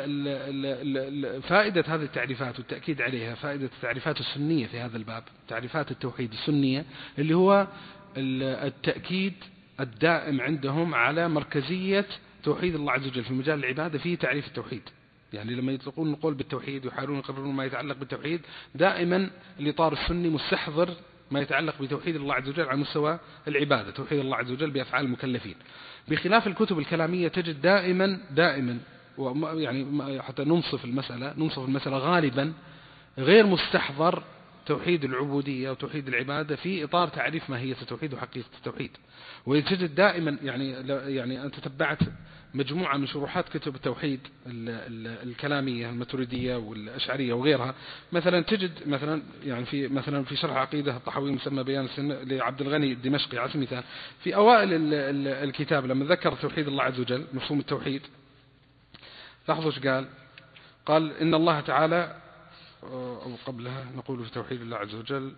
فائدة هذه التعريفات والتأكيد عليها فائدة التعريفات السنية في هذا الباب، تعريفات التوحيد السنية، اللي هو التأكيد الدائم عندهم على مركزية توحيد الله عز وجل في مجال العبادة في تعريف التوحيد. يعني لما يطلقون القول بالتوحيد ويحاولون يقررون ما يتعلق بالتوحيد، دائما الإطار السني مستحضر ما يتعلق بتوحيد الله عز وجل على مستوى العبادة، توحيد الله عز وجل بأفعال المكلفين. بخلاف الكتب الكلامية تجد دائما يعني حتى ننصف المسألة غالبا غير مستحضر توحيد العبودية وتوحيد العبادة في إطار تعريف ماهية التوحيد وحقيقة التوحيد. وتجد دائما يعني أنت تتبعت مجموعة من شروحات كتب التوحيد الكلامية الماتريدية والأشعرية وغيرها، مثلا تجد يعني في شرح عقيدة الطحاوي مسمى بيان السنة لعبد الغني الدمشقي على سبيل المثال، في أوائل الكتاب لما ذكر توحيد الله عز وجل مفهوم التوحيد، لاحظوا ايش قال إن الله تعالى، أو قبلها نقول في توحيد الله عز وجل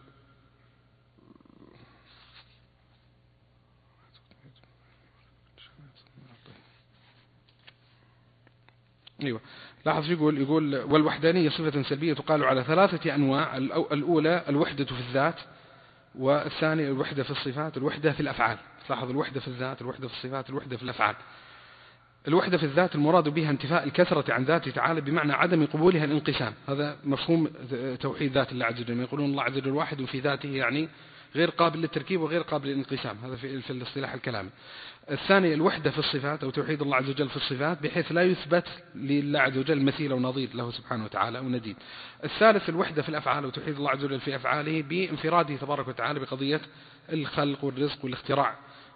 أيوة، لاحظ يقول والوحدانية صفة سلبية تقال على 3 أنواع، الأولى الوحدة في الذات، والثانية الوحدة في الصفات، الوحدة في الأفعال. لاحظ الوحدة في الذات، الوحدة في الصفات، الوحدة في الأفعال. الوحدة في الذات المراد بها انتفاء الكثرة عن ذاته تعالى بمعنى عدم قبولها الانقسام، هذا مفهوم توحيد ذات الله عز وجل. يقولون الله عز وجل واحد في ذاته، يعني غير قابل للتركيب وغير قابل للانقسام، هذا في الاصطلاح الكلامي. الثاني الوحدة في الصفات أو توحيد الله عز وجل في الصفات بحيث لا يثبت لله عز وجل مثيل أو نظير له سبحانه وتعالى أو نديد. الثالث الوحدة في الأفعال أو توحيد الله عز وجل في أفعاله بانفراده تبارك وتعالى بقضية الخلق والرزق والاختراع،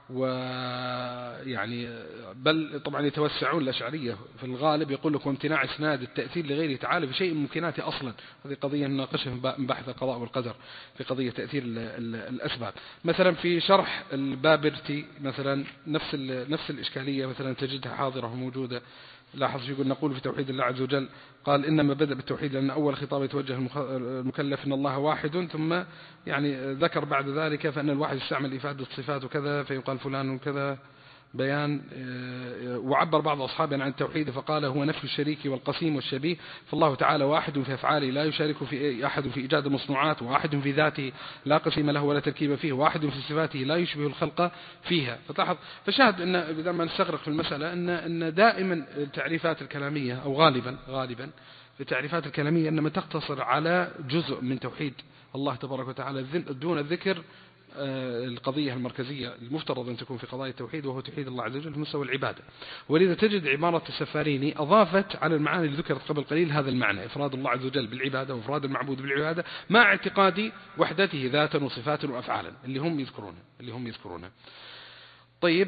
ويعني بل طبعا يتوسعون الأشعرية في الغالب يقول لك وامتناع إسناد التأثير لغيره تعالى بشيء من ممكناته أصلا، هذه قضية نناقشها في بحث القضاء والقدر في قضية تأثير الأسباب. مثلا في شرح البابرتي مثلا نفس الإشكالية مثلا تجدها حاضرة وموجودة. لاحظ يقول نقول في توحيد الله عز وجل قال إنما بدأ بالتوحيد لأن أول خطاب يتوجه المكلف إن الله واحد، ثم يعني ذكر بعد ذلك فإن الواحد يستعمل إفادة الصفات وكذا فيقال فلان وكذا بيان. وعبر بعض أصحابنا عن التوحيد فقال هو نفي الشريك والقسيم والشبيه، فالله تعالى واحد في أفعاله لا يشارك في أحد في إيجاد المصنوعات، واحد في ذاته لا قسيم له ولا تركيب فيه، واحد في صفاته لا يشبه الخلق فيها. فتلاحظ فشاهد أن بدل ما نستغرق في المسألة أن دائما التعريفات الكلامية أو غالبا في التعريفات الكلامية إنما تقتصر على جزء من توحيد الله تبارك وتعالى دون ذكر القضية المركزية المفترض أن تكون في قضايا التوحيد، وهو توحيد الله عز وجل في مستوى العبادة. ولذا تجد عبارة السفاريني أضافت على المعاني اللي ذكرت قبل قليل هذا المعنى، إفراد الله عز وجل بالعبادة وإفراد المعبود بالعبادة مع اعتقاد وحدته ذاتا وصفاتا وأفعالا اللي هم يذكرونه. طيب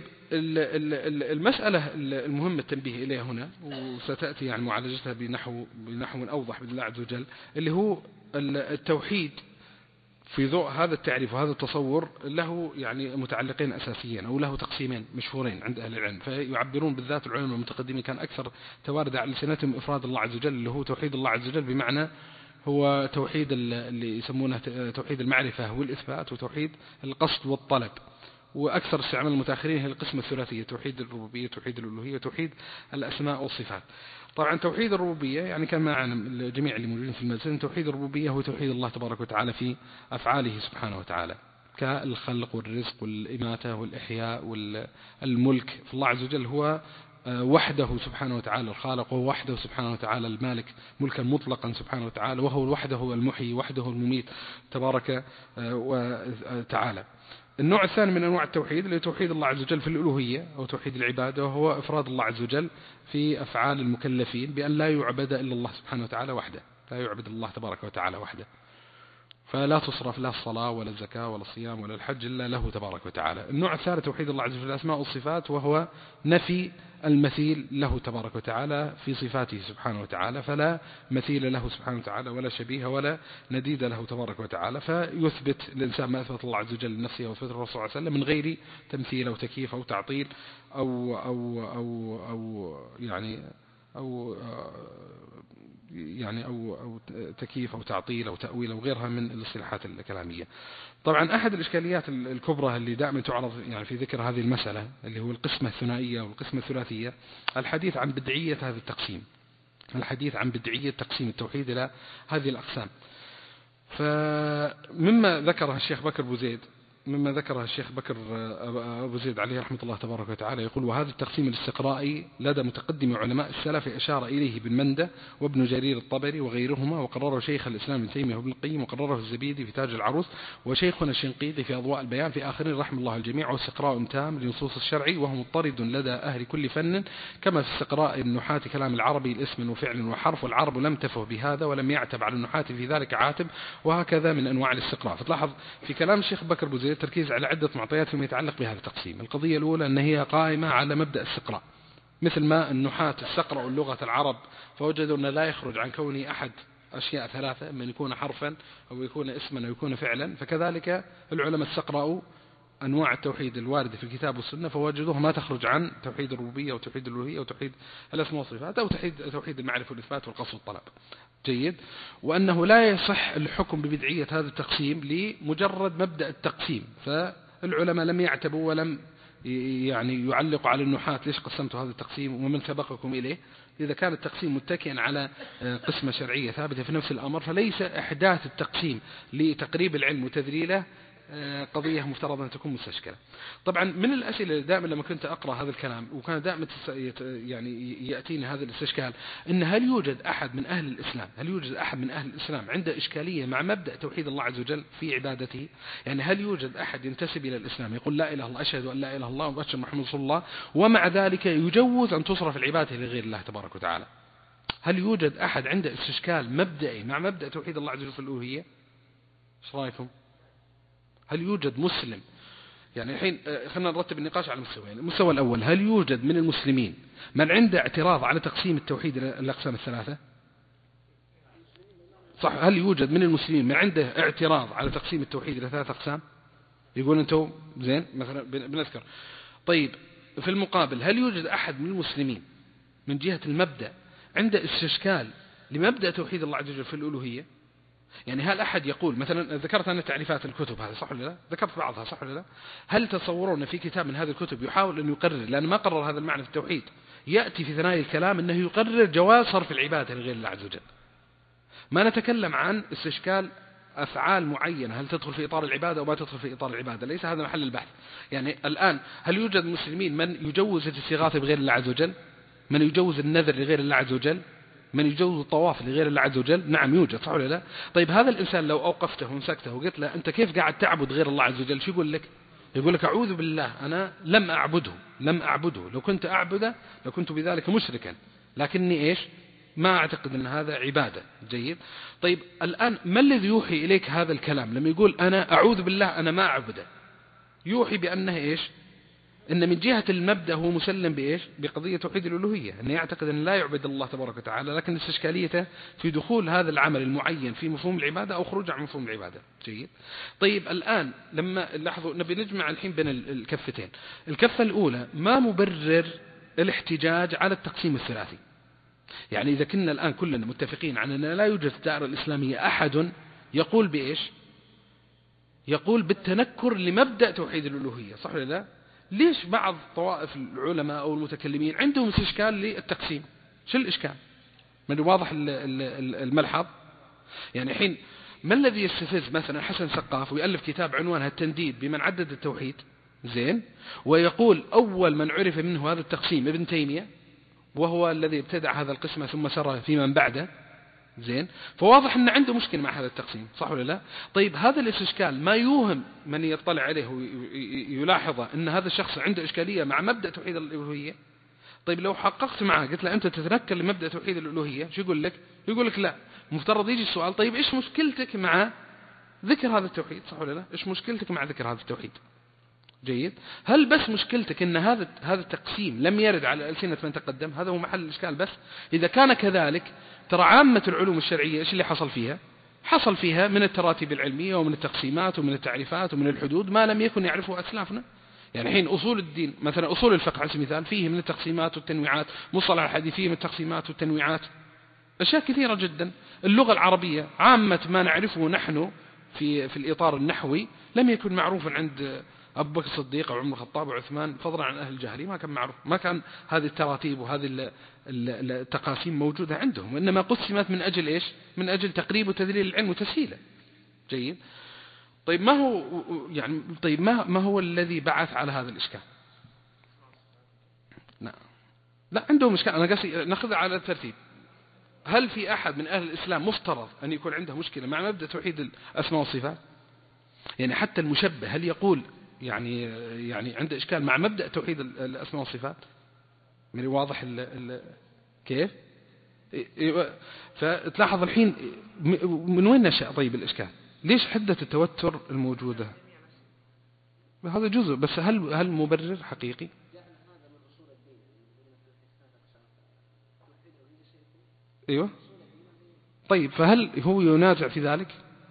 المسألة المهمة التنبيه إليها هنا وستأتي يعني معالجتها بنحو أوضح بالله عز وجل، اللي هو التوحيد في ضوء هذا التعريف وهذا التصور له يعني متعلقين أساسيين أو له تقسيمين مشهورين عند أهل العلم، فيعبرون بالذات العلماء المتقدمين كان أكثر توارد على لسانتهم إفراد الله عز وجل اللي هو توحيد الله عز وجل بمعنى هو توحيد اللي يسمونه توحيد المعرفة والإثبات وتوحيد القصد والطلب، وأكثر استعمال المتأخرين هي القسمة الثلاثية توحيد الربوبية توحيد الألوهية توحيد الأسماء والصفات. طبعا توحيد الربوبية يعني كان معنا الجميع اللي موجودين في المجلس، توحيد الربوبية هو توحيد الله تبارك وتعالى في أفعاله سبحانه وتعالى كالخلق والرزق والإماتة والإحياء والملك. فالله عز وجل هو وحده سبحانه وتعالى الخالق، وهو وحده سبحانه وتعالى المالك ملكا مطلقا سبحانه وتعالى، وهو وحده هو المحيي وحده المميت تبارك وتعالى. النوع الثاني من أنواع التوحيد اللي توحيد الله عز وجل في الألوهية أو توحيد العبادة، وهو إفراد الله عز وجل في أفعال المكلفين بأن لا يعبد إلا الله سبحانه وتعالى وحده، لا يعبد الله تبارك وتعالى وحده، فلا تصرف لا الصلاة ولا الزكاة ولا الصيام ولا الحج إلا له تبارك وتعالى. النوع الثالث توحيد الله عز وجل في الأسماء والصفات، وهو نفي المثيل له تبارك وتعالى في صفاته سبحانه وتعالى، فلا مثيل له سبحانه وتعالى ولا شبيه ولا نديد له تبارك وتعالى، فيثبت الإنسان ما أثبت الله عز وجل لنفسه وأثبت الرسول صلى الله عليه وسلم من غير تمثيل أو تكييف أو تعطيل أو تكييف أو تعطيل أو تأويل أو غيرها من الاصطلاحات الكلامية. طبعا أحد الإشكاليات الكبرى اللي دائما تعرض يعني في ذكر هذه المسألة اللي هو القسمة الثنائية والقسمة الثلاثية، الحديث عن بدعية هذا التقسيم، الحديث عن بدعية تقسيم التوحيد إلى هذه الأقسام. فمما ذكره الشيخ بكر أبو زيد عليه رحمة الله تبارك وتعالى، يقول: وهذا التقسيم الاستقرائي لدى متقدم علماء السلف أشار إليه ابن مندة وابن جرير الطبري وغيرهما، وقرره شيخ الإسلام ابن تيمية وابن القيم، وقرره الزبيدي في تاج العروس، وشيخنا الشنقيطي في أضواء البيان في آخرين رحمه الله الجميع. واستقراء تام لنصوص الشرع وهو مضطرد لدى أهل كل فن، كما في استقراء النحاة كلام العربي الاسم وفعل وحرف، والعرب لم تفه بهذا ولم يعتب على النحاة في ذلك عاتب، وهكذا من أنواع الاستقراء. فتلاحظ في كلام الشيخ بكر أبو زيد تركيز على عدة معطيات فيما يتعلق بهذا التقسيم. القضية الأولى أن هي قائمة على مبدأ الاستقراء، مثل ما النحاة استقرأوا لغة العرب فوجدوا أن لا يخرج عن كونه أحد أشياء ثلاثة، من يكون حرفا أو يكون اسما أو يكون فعلا، فكذلك العلماء استقرأوا أنواع التوحيد الواردة في الكتاب والسنة فوجدوها ما تخرج عن توحيد الربوبية وتوحيد الألوهية وتوحيد الأسماء والصفات أو توحيد المعرفة والإثبات والقصد والطلب. جيد. وأنه لا يصح الحكم ببدعية هذا التقسيم لمجرد مبدأ التقسيم، فالعلماء لم يعتبوا ولم يعني يعلقوا على النحاة ليش قسمتوا هذا التقسيم ومن سبقكم إليه. إذا كان التقسيم متكئا على قسمة شرعية ثابتة في نفس الأمر، فليس إحداث التقسيم لتقريب العلم وتذليله قضية مفترض أن تكون مستشكلة. طبعا من الأسئلة دائما لما كنت أقرأ هذا الكلام وكان دائما يعني يأتيني هذا الاستشكال، إن هل يوجد أحد من أهل الإسلام عنده إشكالية مع مبدأ توحيد الله عز وجل في عبادته؟ يعني هل يوجد أحد ينتسب إلى الإسلام يقول لا إله إلا الله، أشهد أن لا إله إلا الله وأشهد محمد رسول الله، ومع ذلك يجوز أن تصرف العبادة لغير الله تبارك وتعالى؟ هل يوجد أحد عنده استشكال مبدئي مع مبدأ توحيد الله عز وجل في الألوهية؟ ايش رأيكم؟ هل يوجد مسلم؟ يعني الحين خلينا نرتب النقاش على المستويين. المستوى الأول، هل يوجد من المسلمين من عنده اعتراض على تقسيم التوحيد إلى الأقسام الثلاثة؟ صح. هل يوجد من المسلمين من عنده اعتراض على تقسيم التوحيد إلى ثلاثة أقسام؟ يقول أنتم زين مثلا بنذكر. طيب في المقابل، هل يوجد أحد من المسلمين من جهة المبدأ عنده استشكال لمبدأ توحيد الله عز وجل في الألوهية؟ يعني هل أحد يقول مثلا، ذكرت أنا تعريفات الكتب هذه صح ولا لا؟ ذكرت بعضها صح ولا لا؟ هل تصورون في كتاب من هذه الكتب يحاول أن يقرر، لأن ما قرر هذا المعنى في التوحيد، يأتي في ثنايا الكلام أنه يقرر جواز صرف العبادة لغير الله عز وجل؟ ما نتكلم عن استشكال أفعال معينة هل تدخل في إطار العبادة أو ما تدخل في إطار العبادة، ليس هذا محل البحث. يعني الآن هل يوجد مسلمين من يجوز الاستغاثة بغير الله عز وجل؟ من يجوز النذر لغير الله عز وجل؟ من يجوز الطواف لغير الله عز وجل؟ نعم يوجد، صح ولا لا؟ طيب هذا الإنسان لو أوقفته ومسكته وقلت له أنت كيف قاعد تعبد غير الله عز وجل، شو يقول لك؟ يقول لك أعوذ بالله أنا لم أعبده، لو كنت أعبده لكنت بذلك مشركا، لكني إيش؟ ما أعتقد أن هذا عبادة. جيد. طيب الآن ما الذي يوحي إليك هذا الكلام لما يقول أنا أعوذ بالله أنا ما أعبده؟ يوحي بأنه إيش؟ إن من جهة المبدأ هو مسلم بإيش؟ بقضية توحيد الألوهية، أنه يعتقد أن لا يعبد الله تبارك وتعالى، لكن استشكاليته في دخول هذا العمل المعين في مفهوم العبادة أو خروج عن مفهوم العبادة. جيد. طيب الآن لما لاحظوا نبي نجمع الحين بين الكفتين. الكفة الأولى، ما مبرر الاحتجاج على التقسيم الثلاثي؟ يعني إذا كنا الآن كلنا متفقين على أن لا يوجد في الدائرة الإسلامية أحد يقول بإيش؟ يقول بالتنكر لمبدأ توحيد الألوهية، صح ولا لا؟ ليش بعض طوائف العلماء أو المتكلمين عندهم استشكال للتقسيم؟ شو الإشكال؟ من واضح الملحظ؟ يعني حين ما الذي يستفز مثلا حسن سقاف ويألف كتاب عنوانه التنديد بمن عدد التوحيد، زين، ويقول أول من عرف منه هذا التقسيم ابن تيمية، وهو الذي ابتدع هذا القسم ثم سرى في من بعده، زين، فواضح أن عنده مشكلة مع هذا التقسيم، صح ولا لا؟ طيب هذا الاستشكال ما يوهم من يطلع عليه ويلاحظه أن هذا الشخص عنده إشكالية مع مبدأ توحيد الألوهية؟ طيب لو حققت معه قلت له أنت تتنكر لمبدأ توحيد الألوهية، شو يقول لك؟ يقول لك لا. مفترض يجي السؤال، طيب إيش مشكلتك مع ذكر هذا التوحيد، صح ولا لا؟ إيش مشكلتك مع ذكر هذا التوحيد؟ جيد. هل بس مشكلتك أن هذا التقسيم لم يرد على ألسنة من تقدم؟ هذا هو محل الإشكال. بس إذا كان كذلك، ترى عامة العلوم الشرعية إيش اللي حصل فيها؟ حصل فيها من التراتيب العلمية ومن التقسيمات ومن التعريفات ومن الحدود ما لم يكن يعرفه أسلافنا. يعني حين أصول الدين مثلا، أصول الفقه على سبيل المثال فيه من التقسيمات والتنويعات، مصطلح الحديث فيه من التقسيمات والتنويعات، أشياء كثيرة جدا. اللغة العربية عامة ما نعرفه نحن في الإطار النحوي لم يكن معروفا عند أبو بكر الصديق أو عمر الخطاب وعثمان، فضلا عن أهل الجاهلية ما كان معروف، ما كان هذه التراتيب وهذه التقاسيم موجودة عندهم، وإنما قسمت من أجل إيش؟ من أجل تقريب وتذليل العلم وتسهيله. جيد. طيب ما هو الذي بعث على هذا الإشكال؟ لا عندهم إشكال. أنا قصدي نأخذها على الترتيب. هل في أحد من أهل الإسلام مفترض أن يكون عنده مشكلة مع مبدأ توحيد الأسماء والصفات؟ يعني حتى المشبه هل يقول يعني عنده إشكال مع مبدأ توحيد الأسماء والصفات؟ يعني واضح كيف؟ فتلاحظ الحين من وين نشأ طيب الإشكال؟ ليش حدة التوتر الموجودة؟ هذا جزء بس، هل مبرر حقيقي؟ أيوة. طيب فهل هو ينازع في ذلك؟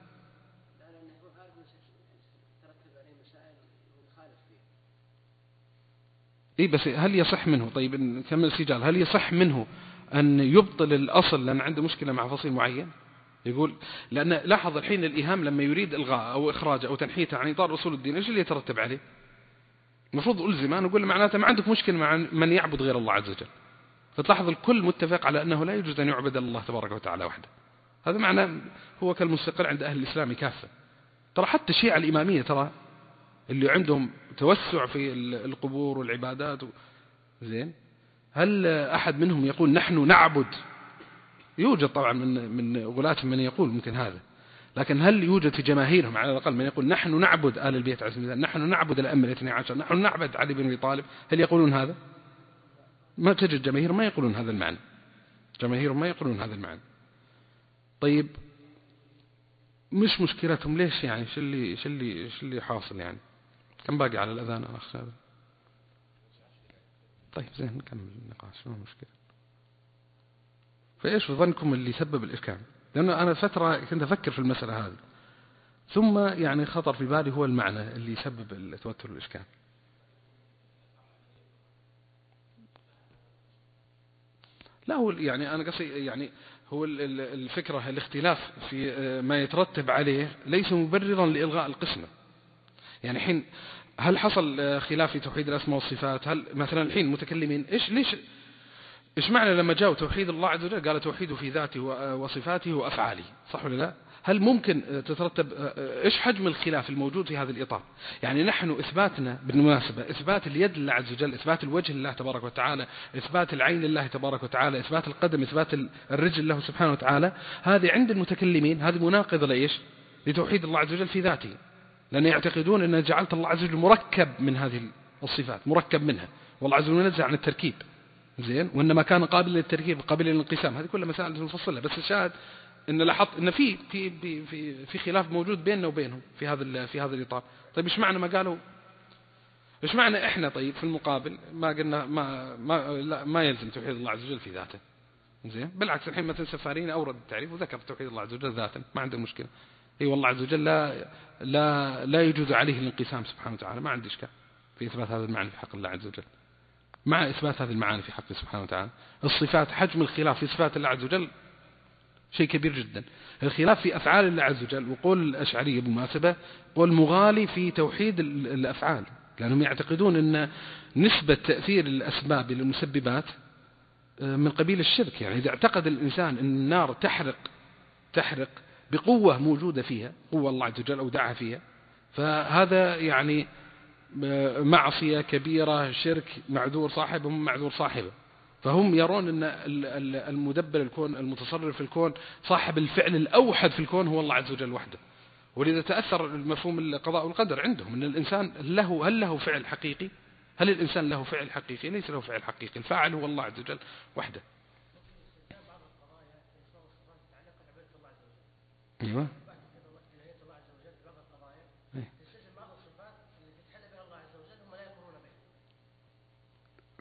إيه بس هل يصح منه، طيب نكمل السجال، هل يصح منه أن يبطل الأصل لأن عنده مشكلة مع فصيل معين؟ يقول لأن لاحظ الحين الإيهام لما يريد إلغاء أو إخراجه أو تنحيته عن إطار أصول الدين إيش اللي يترتب عليه؟ المفروض ألزم أنا أقول معناته ما عندك مشكلة مع من يعبد غير الله عز وجل، فتلاحظ الكل متفق على أنه لا يجوز أن يعبد الله تبارك وتعالى وحده. هذا معناه هو كالمستقر عند أهل الإسلام كافة. ترى حتى الشيعة الإمامية ترى اللي عندهم توسع في القبور والعبادات زين، هل أحد منهم يقول نحن نعبد؟ يوجد طبعا من غلاتهم من يقول ممكن هذا، لكن هل يوجد في جماهيرهم على الأقل من يقول نحن نعبد آل البيت عليه السلام، نحن نعبد الأئمة الاثني عشر، نحن نعبد علي بن أبي طالب؟ هل يقولون هذا؟ ما تجد جماهير ما يقولون هذا المعنى، جماهير ما يقولون هذا المعنى. طيب مش مشكلتهم ليش يعني؟ شو اللي حاصل يعني؟ كم باقي على الأذان أخ هذا؟ طيب زين نكمل النقاش ما مشكلة. فإيش في ظنكم اللي سبب الإشكال؟ لأنه أنا فترة كنت أفكر في المسألة هذه، ثم يعني خطر في بالي هو المعنى اللي يسبب التوتر والإشكال. لا هو يعني أنا قصدي يعني هو الفكرة الاختلاف في ما يترتب عليه ليس مبررا لإلغاء القسمة. يعني حين هل حصل خلاف في توحيد الأسماء والصفات؟ هل مثلا الحين متكلمين إيش معنى لما جاءوا توحيد الله عز وجل قال توحيده في ذاته وصفاته وأفعاله، صح ولا لا؟ هل ممكن تترتب إيش حجم الخلاف الموجود في هذا الإطار؟ يعني نحن إثباتنا بالمناسبة إثبات اليد لله عز وجل، إثبات الوجه لله تبارك وتعالى، إثبات العين لله تبارك وتعالى، إثبات القدم، إثبات الرجل له سبحانه وتعالى، هذه عند المتكلمين هذه مناقضة لإيش؟ لتوحيد الله عز وجل في ذاته، لأن يعتقدون أن جعلت الله عز وجل مركب من هذه الصفات، مركب منها، والله عز وجل منزه عن التركيب زين، وإنما كان قابل للتركيب قابل للانقسام. هذه كلها مسائل نفصلها، بس الشاهد إن لاحظت إن في خلاف موجود بيننا وبينهم في هذا الإطار. طيب إيش معنى ما قالوا؟ إيش معنى إحنا طيب في المقابل ما قلنا ما يلزم توحيد الله عز وجل في ذاته زين؟ بالعكس الحين مثلا سفارين أورد التعريف وذكر توحيد الله عز وجل ذاتا، ما عنده مشكلة. أي والله عز وجل لا يجوز عليه الانقسام سبحانه وتعالى، ما عندي إشكال في إثبات هذا المعنى في حق الله عز وجل، مع إثبات هذه المعاني في حقه سبحانه وتعالى. الصفات حجم الخلاف في صفات الله عز وجل شيء كبير جدا. الخلاف في أفعال الله عز وجل، وقول الأشعرية بالمناسبة قول مغالي في توحيد الأفعال، لأنهم يعتقدون أن نسبة تأثير الأسباب للمسببات من قبيل الشرك. يعني إذا اعتقد الإنسان أن النار تحرق بقوة موجودة فيها، قوة الله عز وجل أودعها فيها، فهذا يعني معصية كبيرة، شرك، معذور صاحبه معذور صاحبه. فهم يرون أن المدبر الكون، المتصرف في الكون، صاحب الفعل الأوحد في الكون هو الله عز وجل وحده. ولذا تأثر المفهوم القضاء والقدر عندهم أن الإنسان هل له فعل حقيقي؟ هل الإنسان له فعل حقيقي؟ ليس له فعل حقيقي، الفاعل هو الله عز وجل وحده. أيوة.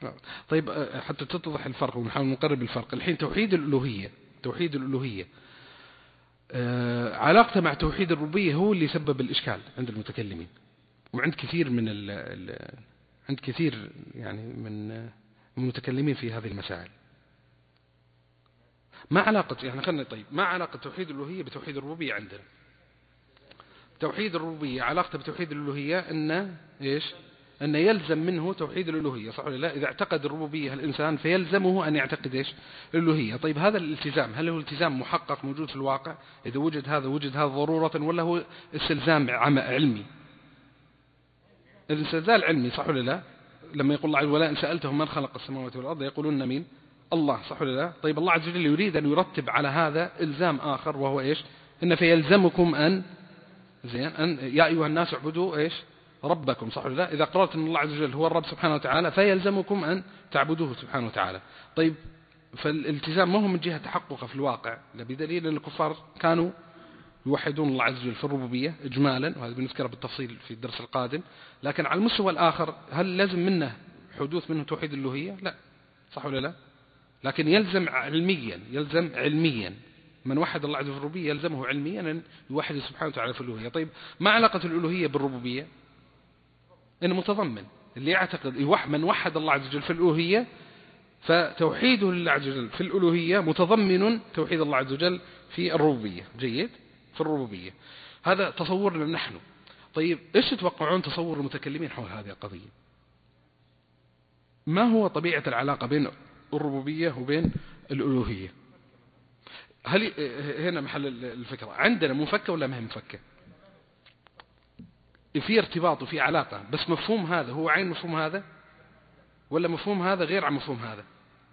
طيب حتى تتضح الفرق ونحاول نقرب الفرق. الحين توحيد الألوهية علاقته مع توحيد الربوبية هو اللي سبب الإشكال عند المتكلمين وعند كثير من عند كثير يعني من المتكلمين في هذه المسائل. ما علاقة يعني خلنا طيب ما علاقة توحيد الألوهية بتوحيد الربوبية عندنا؟ توحيد الربوبية علاقته بتوحيد الألوهية أن إيش؟ أن يلزم منه توحيد الألوهية، صح ولا لا؟ إذا اعتقد الربوبية الإنسان فيلزمه أن يعتقد إيش؟ الألوهية. طيب هذا الالتزام هل هو التزام محقق موجود في الواقع؟ إذا وجد هذا ضرورة، ولا هو استلزام علمي؟ الاستلزام علمي، صح ولا لا؟ لما يقول الله عز وجل ولا إن سألتهم من خلق السماوات والأرض يقولون مين؟ الله، صح ولا لا؟ طيب الله عز وجل يريد أن يرتب على هذا إلزام آخر وهو إيش؟ إن فيلزمكم أن يا أيها الناس اعبدوا إيش؟ ربكم، صح ولا لا؟ إذا قررت أن الله عز وجل هو الرب سبحانه وتعالى فيلزمكم أن تعبدوه سبحانه وتعالى. طيب فالالتزام ما هو من جهة تحققه في الواقع، بدليل أن الكفار كانوا يوحدون الله عز وجل في الربوبية إجمالا، وهذا بنذكره بالتفصيل في الدرس القادم. لكن على المستوى الآخر هل لازم منه حدوث منه توحيد الألوهية؟ لا، صح ولا لا؟ لكن يلزم علميا من وحد الله عز وجل في الربوبية يلزمه علميا أن يوحد سبحانه وتعالى في الألوهية. طيب ما علاقة الألوهية بالربوبية؟ إنه متضمن اللي يعتقد من وحد الله عز وجل في الألوهية فتوحيده لله عز وجل في الألوهية متضمن توحيد الله عز وجل في الربوبية. جيد، في الربوبية. هذا تصورنا نحن. طيب إيش تتوقعون تصور المتكلمين حول هذه القضية؟ ما هو طبيعة العلاقة بين الربوبية وبين الألوهية؟ هل هنا محل الفكرة؟ عندنا مفكة ولا ما هي مفكة؟ في ارتباط وفي علاقة، بس مفهوم هذا هو عين مفهوم هذا، ولا مفهوم هذا غير عن مفهوم هذا؟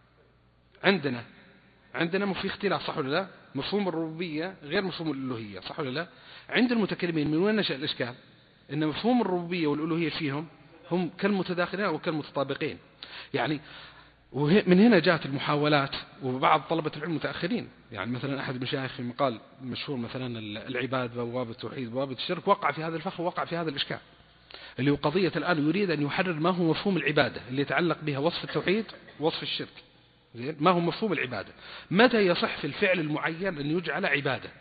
عندنا في اختلاف، صح ولا لا؟ مفهوم الربوبية غير مفهوم الألوهية، صح ولا لا؟ عند المتكلمين من وين نشأ الإشكال؟ إن مفهوم الربوبية والألوهية فيهم هم كالمتداخلين أو كالمتطابقين. يعني ومن هنا جاءت المحاولات، وبعض طلبة العلم متأخرين، يعني مثلا أحد المشايخ في مقال مشهور مثلا العباد بوابة التوحيد بوابة الشرك وقع في هذا الفخ ووقع في هذا الإشكال، اللي هو قضية الآن يريد أن يحرر ما هو مفهوم العبادة اللي يتعلق بها وصف التوحيد ووصف الشرك. زين، ما هو مفهوم العبادة؟ متى يصح في الفعل المعين أن يجعل عبادة؟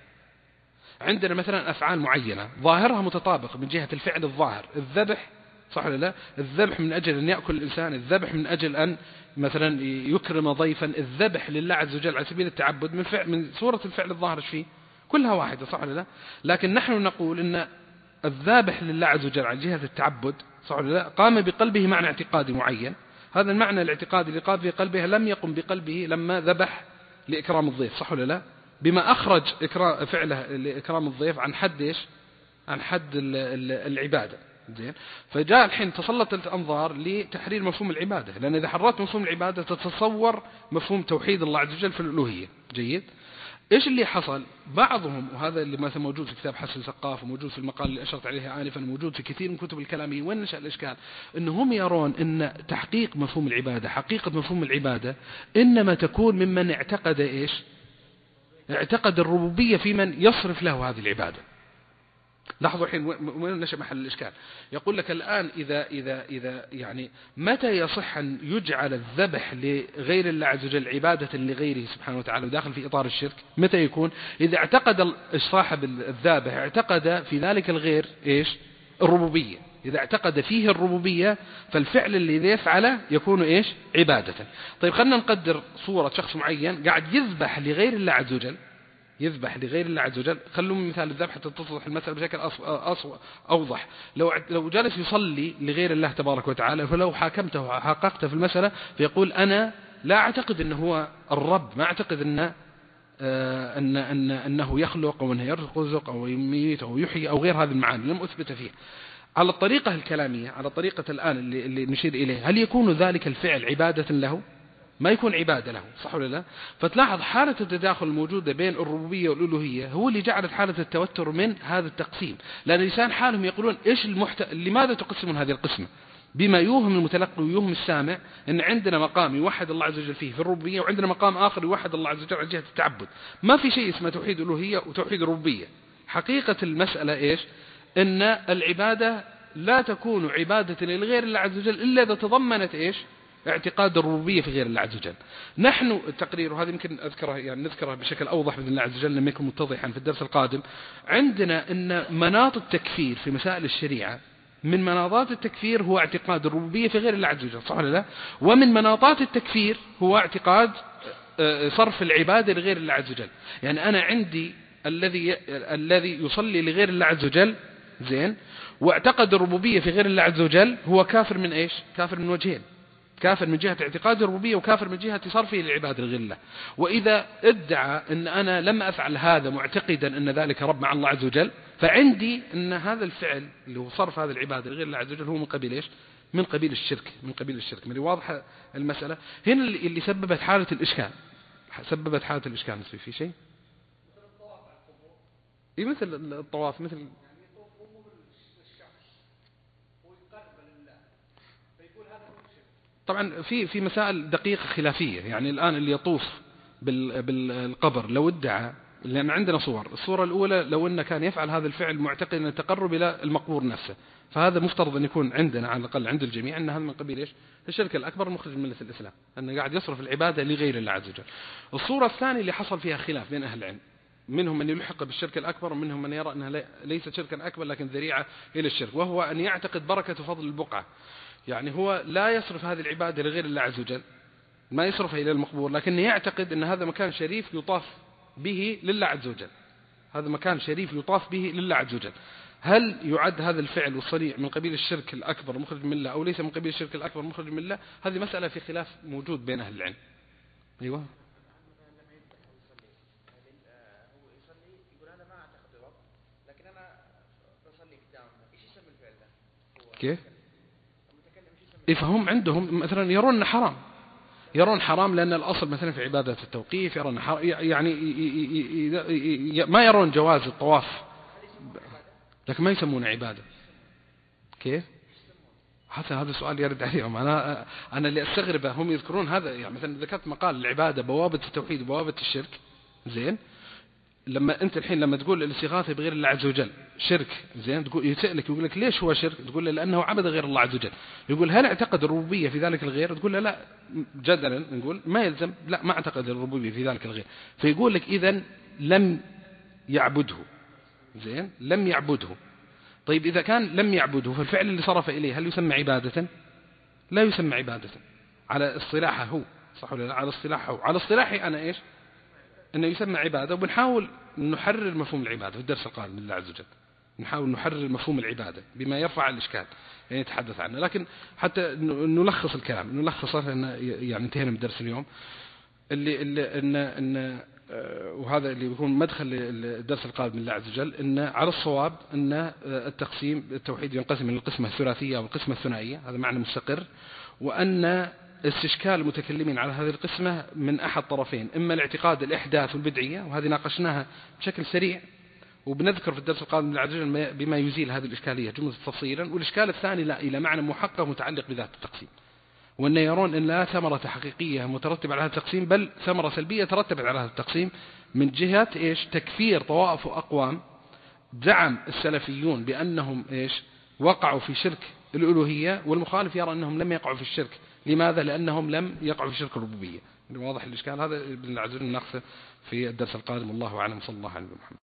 عندنا مثلا أفعال معينة ظاهرها متطابق من جهة الفعل الظاهر، الذبح، صح ولا لا؟ الذبح من أجل أن يأكل الإنسان، الذبح من أجل أن مثلا يكرم ضيفا، الذبح لله عز وجل على سبيل التعبد من صورة الفعل الظاهر فيه كلها واحدة، صح ولا لا؟ لكن نحن نقول إن الذابح لله عز وجل على جهة التعبد، صح ولا لا، قام بقلبه معنى اعتقادي معين، هذا المعنى الاعتقادي اللي قام بقلبه لم يقم بقلبه لما ذبح لإكرام الضيف، صح ولا لا؟ بما أخرج فعله لإكرام الضيف عن حد إيش؟ عن حد العبادة. زين، فجاء الحين تسلطت الأنظار لتحرير مفهوم العبادة، لأن إذا حررت مفهوم العبادة تتصور مفهوم توحيد الله عز وجل في الألوهية. جيد، إيش اللي حصل؟ بعضهم، وهذا اللي مثلا موجود في كتاب حسن سقاف وموجود في المقال اللي أشرت عليه آنفا، موجود في كثير من كتب الكلامية، وين نشأ الإشكال؟ إنهم يرون أن تحقيق مفهوم العبادة، حقيقة مفهوم العبادة إنما تكون ممن اعتقد إيش؟ اعتقد الربوبية في من يصرف له هذه العبادة. لاحظوا الحين وين نشأ محل الإشكال. يقول لك الآن إذا يعني متى يصح أن يجعل الذبح لغير الله عز وجل عبادة لغيره سبحانه وتعالى وداخل في إطار الشرك؟ متى يكون؟ إذا اعتقد صاحب الذابح اعتقد في ذلك الغير إيش؟ الربوبية. إذا اعتقد فيه الربوبية فالفعل اللي يفعله يكون إيش؟ عبادة. طيب خلنا نقدر صورة شخص معين قاعد يذبح لغير الله عز وجل، يذبح لغير الله عز وجل. خلوا من مثال الذبح حتى تتضح المسألة بشكل أوضح. لو جالس يصلي لغير الله تبارك وتعالى، فلو حققته في المسألة فيقول أنا لا أعتقد أنه هو الرب، ما أعتقد أنه يخلق أو أنه يرزق أو يميت أو يحيي أو غير هذه المعاني، لم أثبت فيها. على الطريقة الكلامية، على طريقة الآن اللي نشير إليه، هل يكون ذلك الفعل عبادة له؟ ما يكون عبادة له، صح ولا لا؟ فتلاحظ حالة التداخل الموجودة بين الربوبية والألوهية هو اللي جعلت حالة التوتر من هذا التقسيم، لأن لسان حالهم يقولون إيش لماذا تقسمون هذه القسمة؟ بما يوهم المتلقي ويوهم السامع أن عندنا مقام يوحد الله عز وجل فيه في الربوبية، وعندنا مقام آخر يوحد الله عز وجل على جهة التعبد. ما في شيء اسمه توحيد الألوهية وتوحيد الربوبية. حقيقة المسألة إيش؟ أن العبادة لا تكون عبادة لغير الله عز وجل إلا إذا تضمنت إيش؟ اعتقاد الربوبية في غير الله عز وجل. نحن التقرير، وهذا يمكن أذكره يعني نذكره بشكل أوضح بإذن الله عز وجل لما يكون متضحا في الدرس القادم. عندنا أن مناط التكفير في مسائل الشريعة، من مناطات التكفير هو اعتقاد الربوبية في غير الله عز وجل، صح ولا لا؟ ومن مناطات التكفير هو اعتقاد صرف العبادة لغير الله عز وجل. يعني أنا عندي الذي يصلي لغير الله عز وجل زين واعتقد الربوبية في غير الله عز وجل، هو كافر من إيش؟ كافر من وجهين، كافر من جهة اعتقاد الربوبية وكافر من جهة صرفه للعبادة لغير الله. وإذا ادعى أن أنا لم أفعل هذا معتقدا أن ذلك رب مع الله عز وجل، فعندي أن هذا الفعل اللي هو صرف هذه العبادة لغير الله عز وجل هو من قبيل إيش؟ من قبيل الشرك، من قبيل الشرك. من واضحة المسألة هنا اللي سببت حالة الإشكال، سببت حالة الإشكال. في شيء مثل الطواف، مثل طبعا في مسائل دقيقة خلافية. يعني الآن اللي يطوف بالقبر لو ادعى، لأن عندنا الصورة الأولى لو أنه كان يفعل هذا الفعل معتقد أن التقرب إلى المقبور نفسه، فهذا مفترض أن يكون عندنا على الأقل عند الجميع أن هذا من قبيل إيش؟ الشرك الأكبر المخرج من ملة الإسلام، أنه قاعد يصرف العبادة لغير الله عز وجل. الصورة الثانية اللي حصل فيها خلاف بين أهل العلم، منهم من يلحق بالشرك الأكبر ومنهم من يرى أنها ليست شركا أكبر لكن ذريعة إلى الشرك، وهو أن يعتقد بركة وفضل البقعة. يعني هو لا يصرف هذه العبادة لغير الله عز وجل، ما يصرفها إلى المقبور، لكن يعتقد أن هذا مكان شريف يطاف به لله عز وجل، هذا مكان شريف يطاف به لله عز وجل. هل يعد هذا الفعل والصنيع من قبيل الشرك الأكبر مخرج من الله أو ليس من قبيل الشرك الأكبر مخرج من الله؟ هذه مسألة في خلاف موجود بين أهل العلم. أيوة. كيف؟ فهم عندهم مثلا يرون حرام، يرون حرام لأن الأصل مثلا في عبادة التوقيف يرون حرام، يعني ما يرون جواز الطواف لكن ما يسمونه عبادة. كيف؟ حتى هذا السؤال يرد عليهم. أنا اللي أستغربه هم يذكرون هذا. يعني مثلا ذكرت مقال العبادة بوابة التوحيد وبوابة الشرك، زين لما أنت الحين لما تقول الاستغاثة بغير الله عز وجل شرك، زين تقول يسألك يقول لك ليش هو شرك؟ تقول له لأنه عبد غير الله عز وجل. يقول هل اعتقد الربوبية في ذلك الغير؟ تقول له لا، جدلا نقول ما يلزم، لا ما اعتقد الربوبية في ذلك الغير. فيقول لك إذن لم يعبده، زين لم يعبده. طيب إذا كان لم يعبده فالفعل اللي صرف إليه هل يسمى عبادة؟ لا يسمى عبادة على اصطلاحه هو، صح ولا لا؟ على اصطلاحه، على اصطلاحي أنا إيش؟ أنه يسمى عبادة. وبنحاول نحرر مفهوم العبادة في الدرس القادم لله عز وجل، نحاول نحرر مفهوم العبادة بما يرفع الإشكال يعني نتحدث عنه. لكن حتى نلخص الكلام، نلخصه لأن يعني انتهينا من الدرس اليوم اللي إن وهذا اللي بيكون مدخل للدرس القادم لله عز وجل، إن على الصواب أن التقسيم التوحيد ينقسم إلى القسمة الثلاثية والقسمة الثنائية، هذا معنى مستقر، وأن استشكال المتكلمين على هذه القسمة من أحد طرفين، إما الاعتقاد الإحداث والبدعية، وهذه ناقشناها بشكل سريع وبنذكر في الدرس القادم لله عز وجل بما يزيل هذه الإشكالية جملة تفصيلا. والإشكال الثاني لا إلى معنى محقق متعلق بذات التقسيم، وأن يرون أن لا ثمرة حقيقية مترتبة على هذا التقسيم بل ثمرة سلبية ترتبت على هذا التقسيم من جهة إيش؟ تكفير طوائف وأقوام زعم السلفيون بأنهم إيش؟ وقعوا في شرك الألوهية، والمخالف يرى أنهم لم يقعوا في الشرك. لماذا؟ لأنهم لم يقعوا في شرك الربوبية. واضح الإشكال هذا ابن العزيز ناقشه في الدرس القادم. والله أعلم، صلى الله عليه وسلم.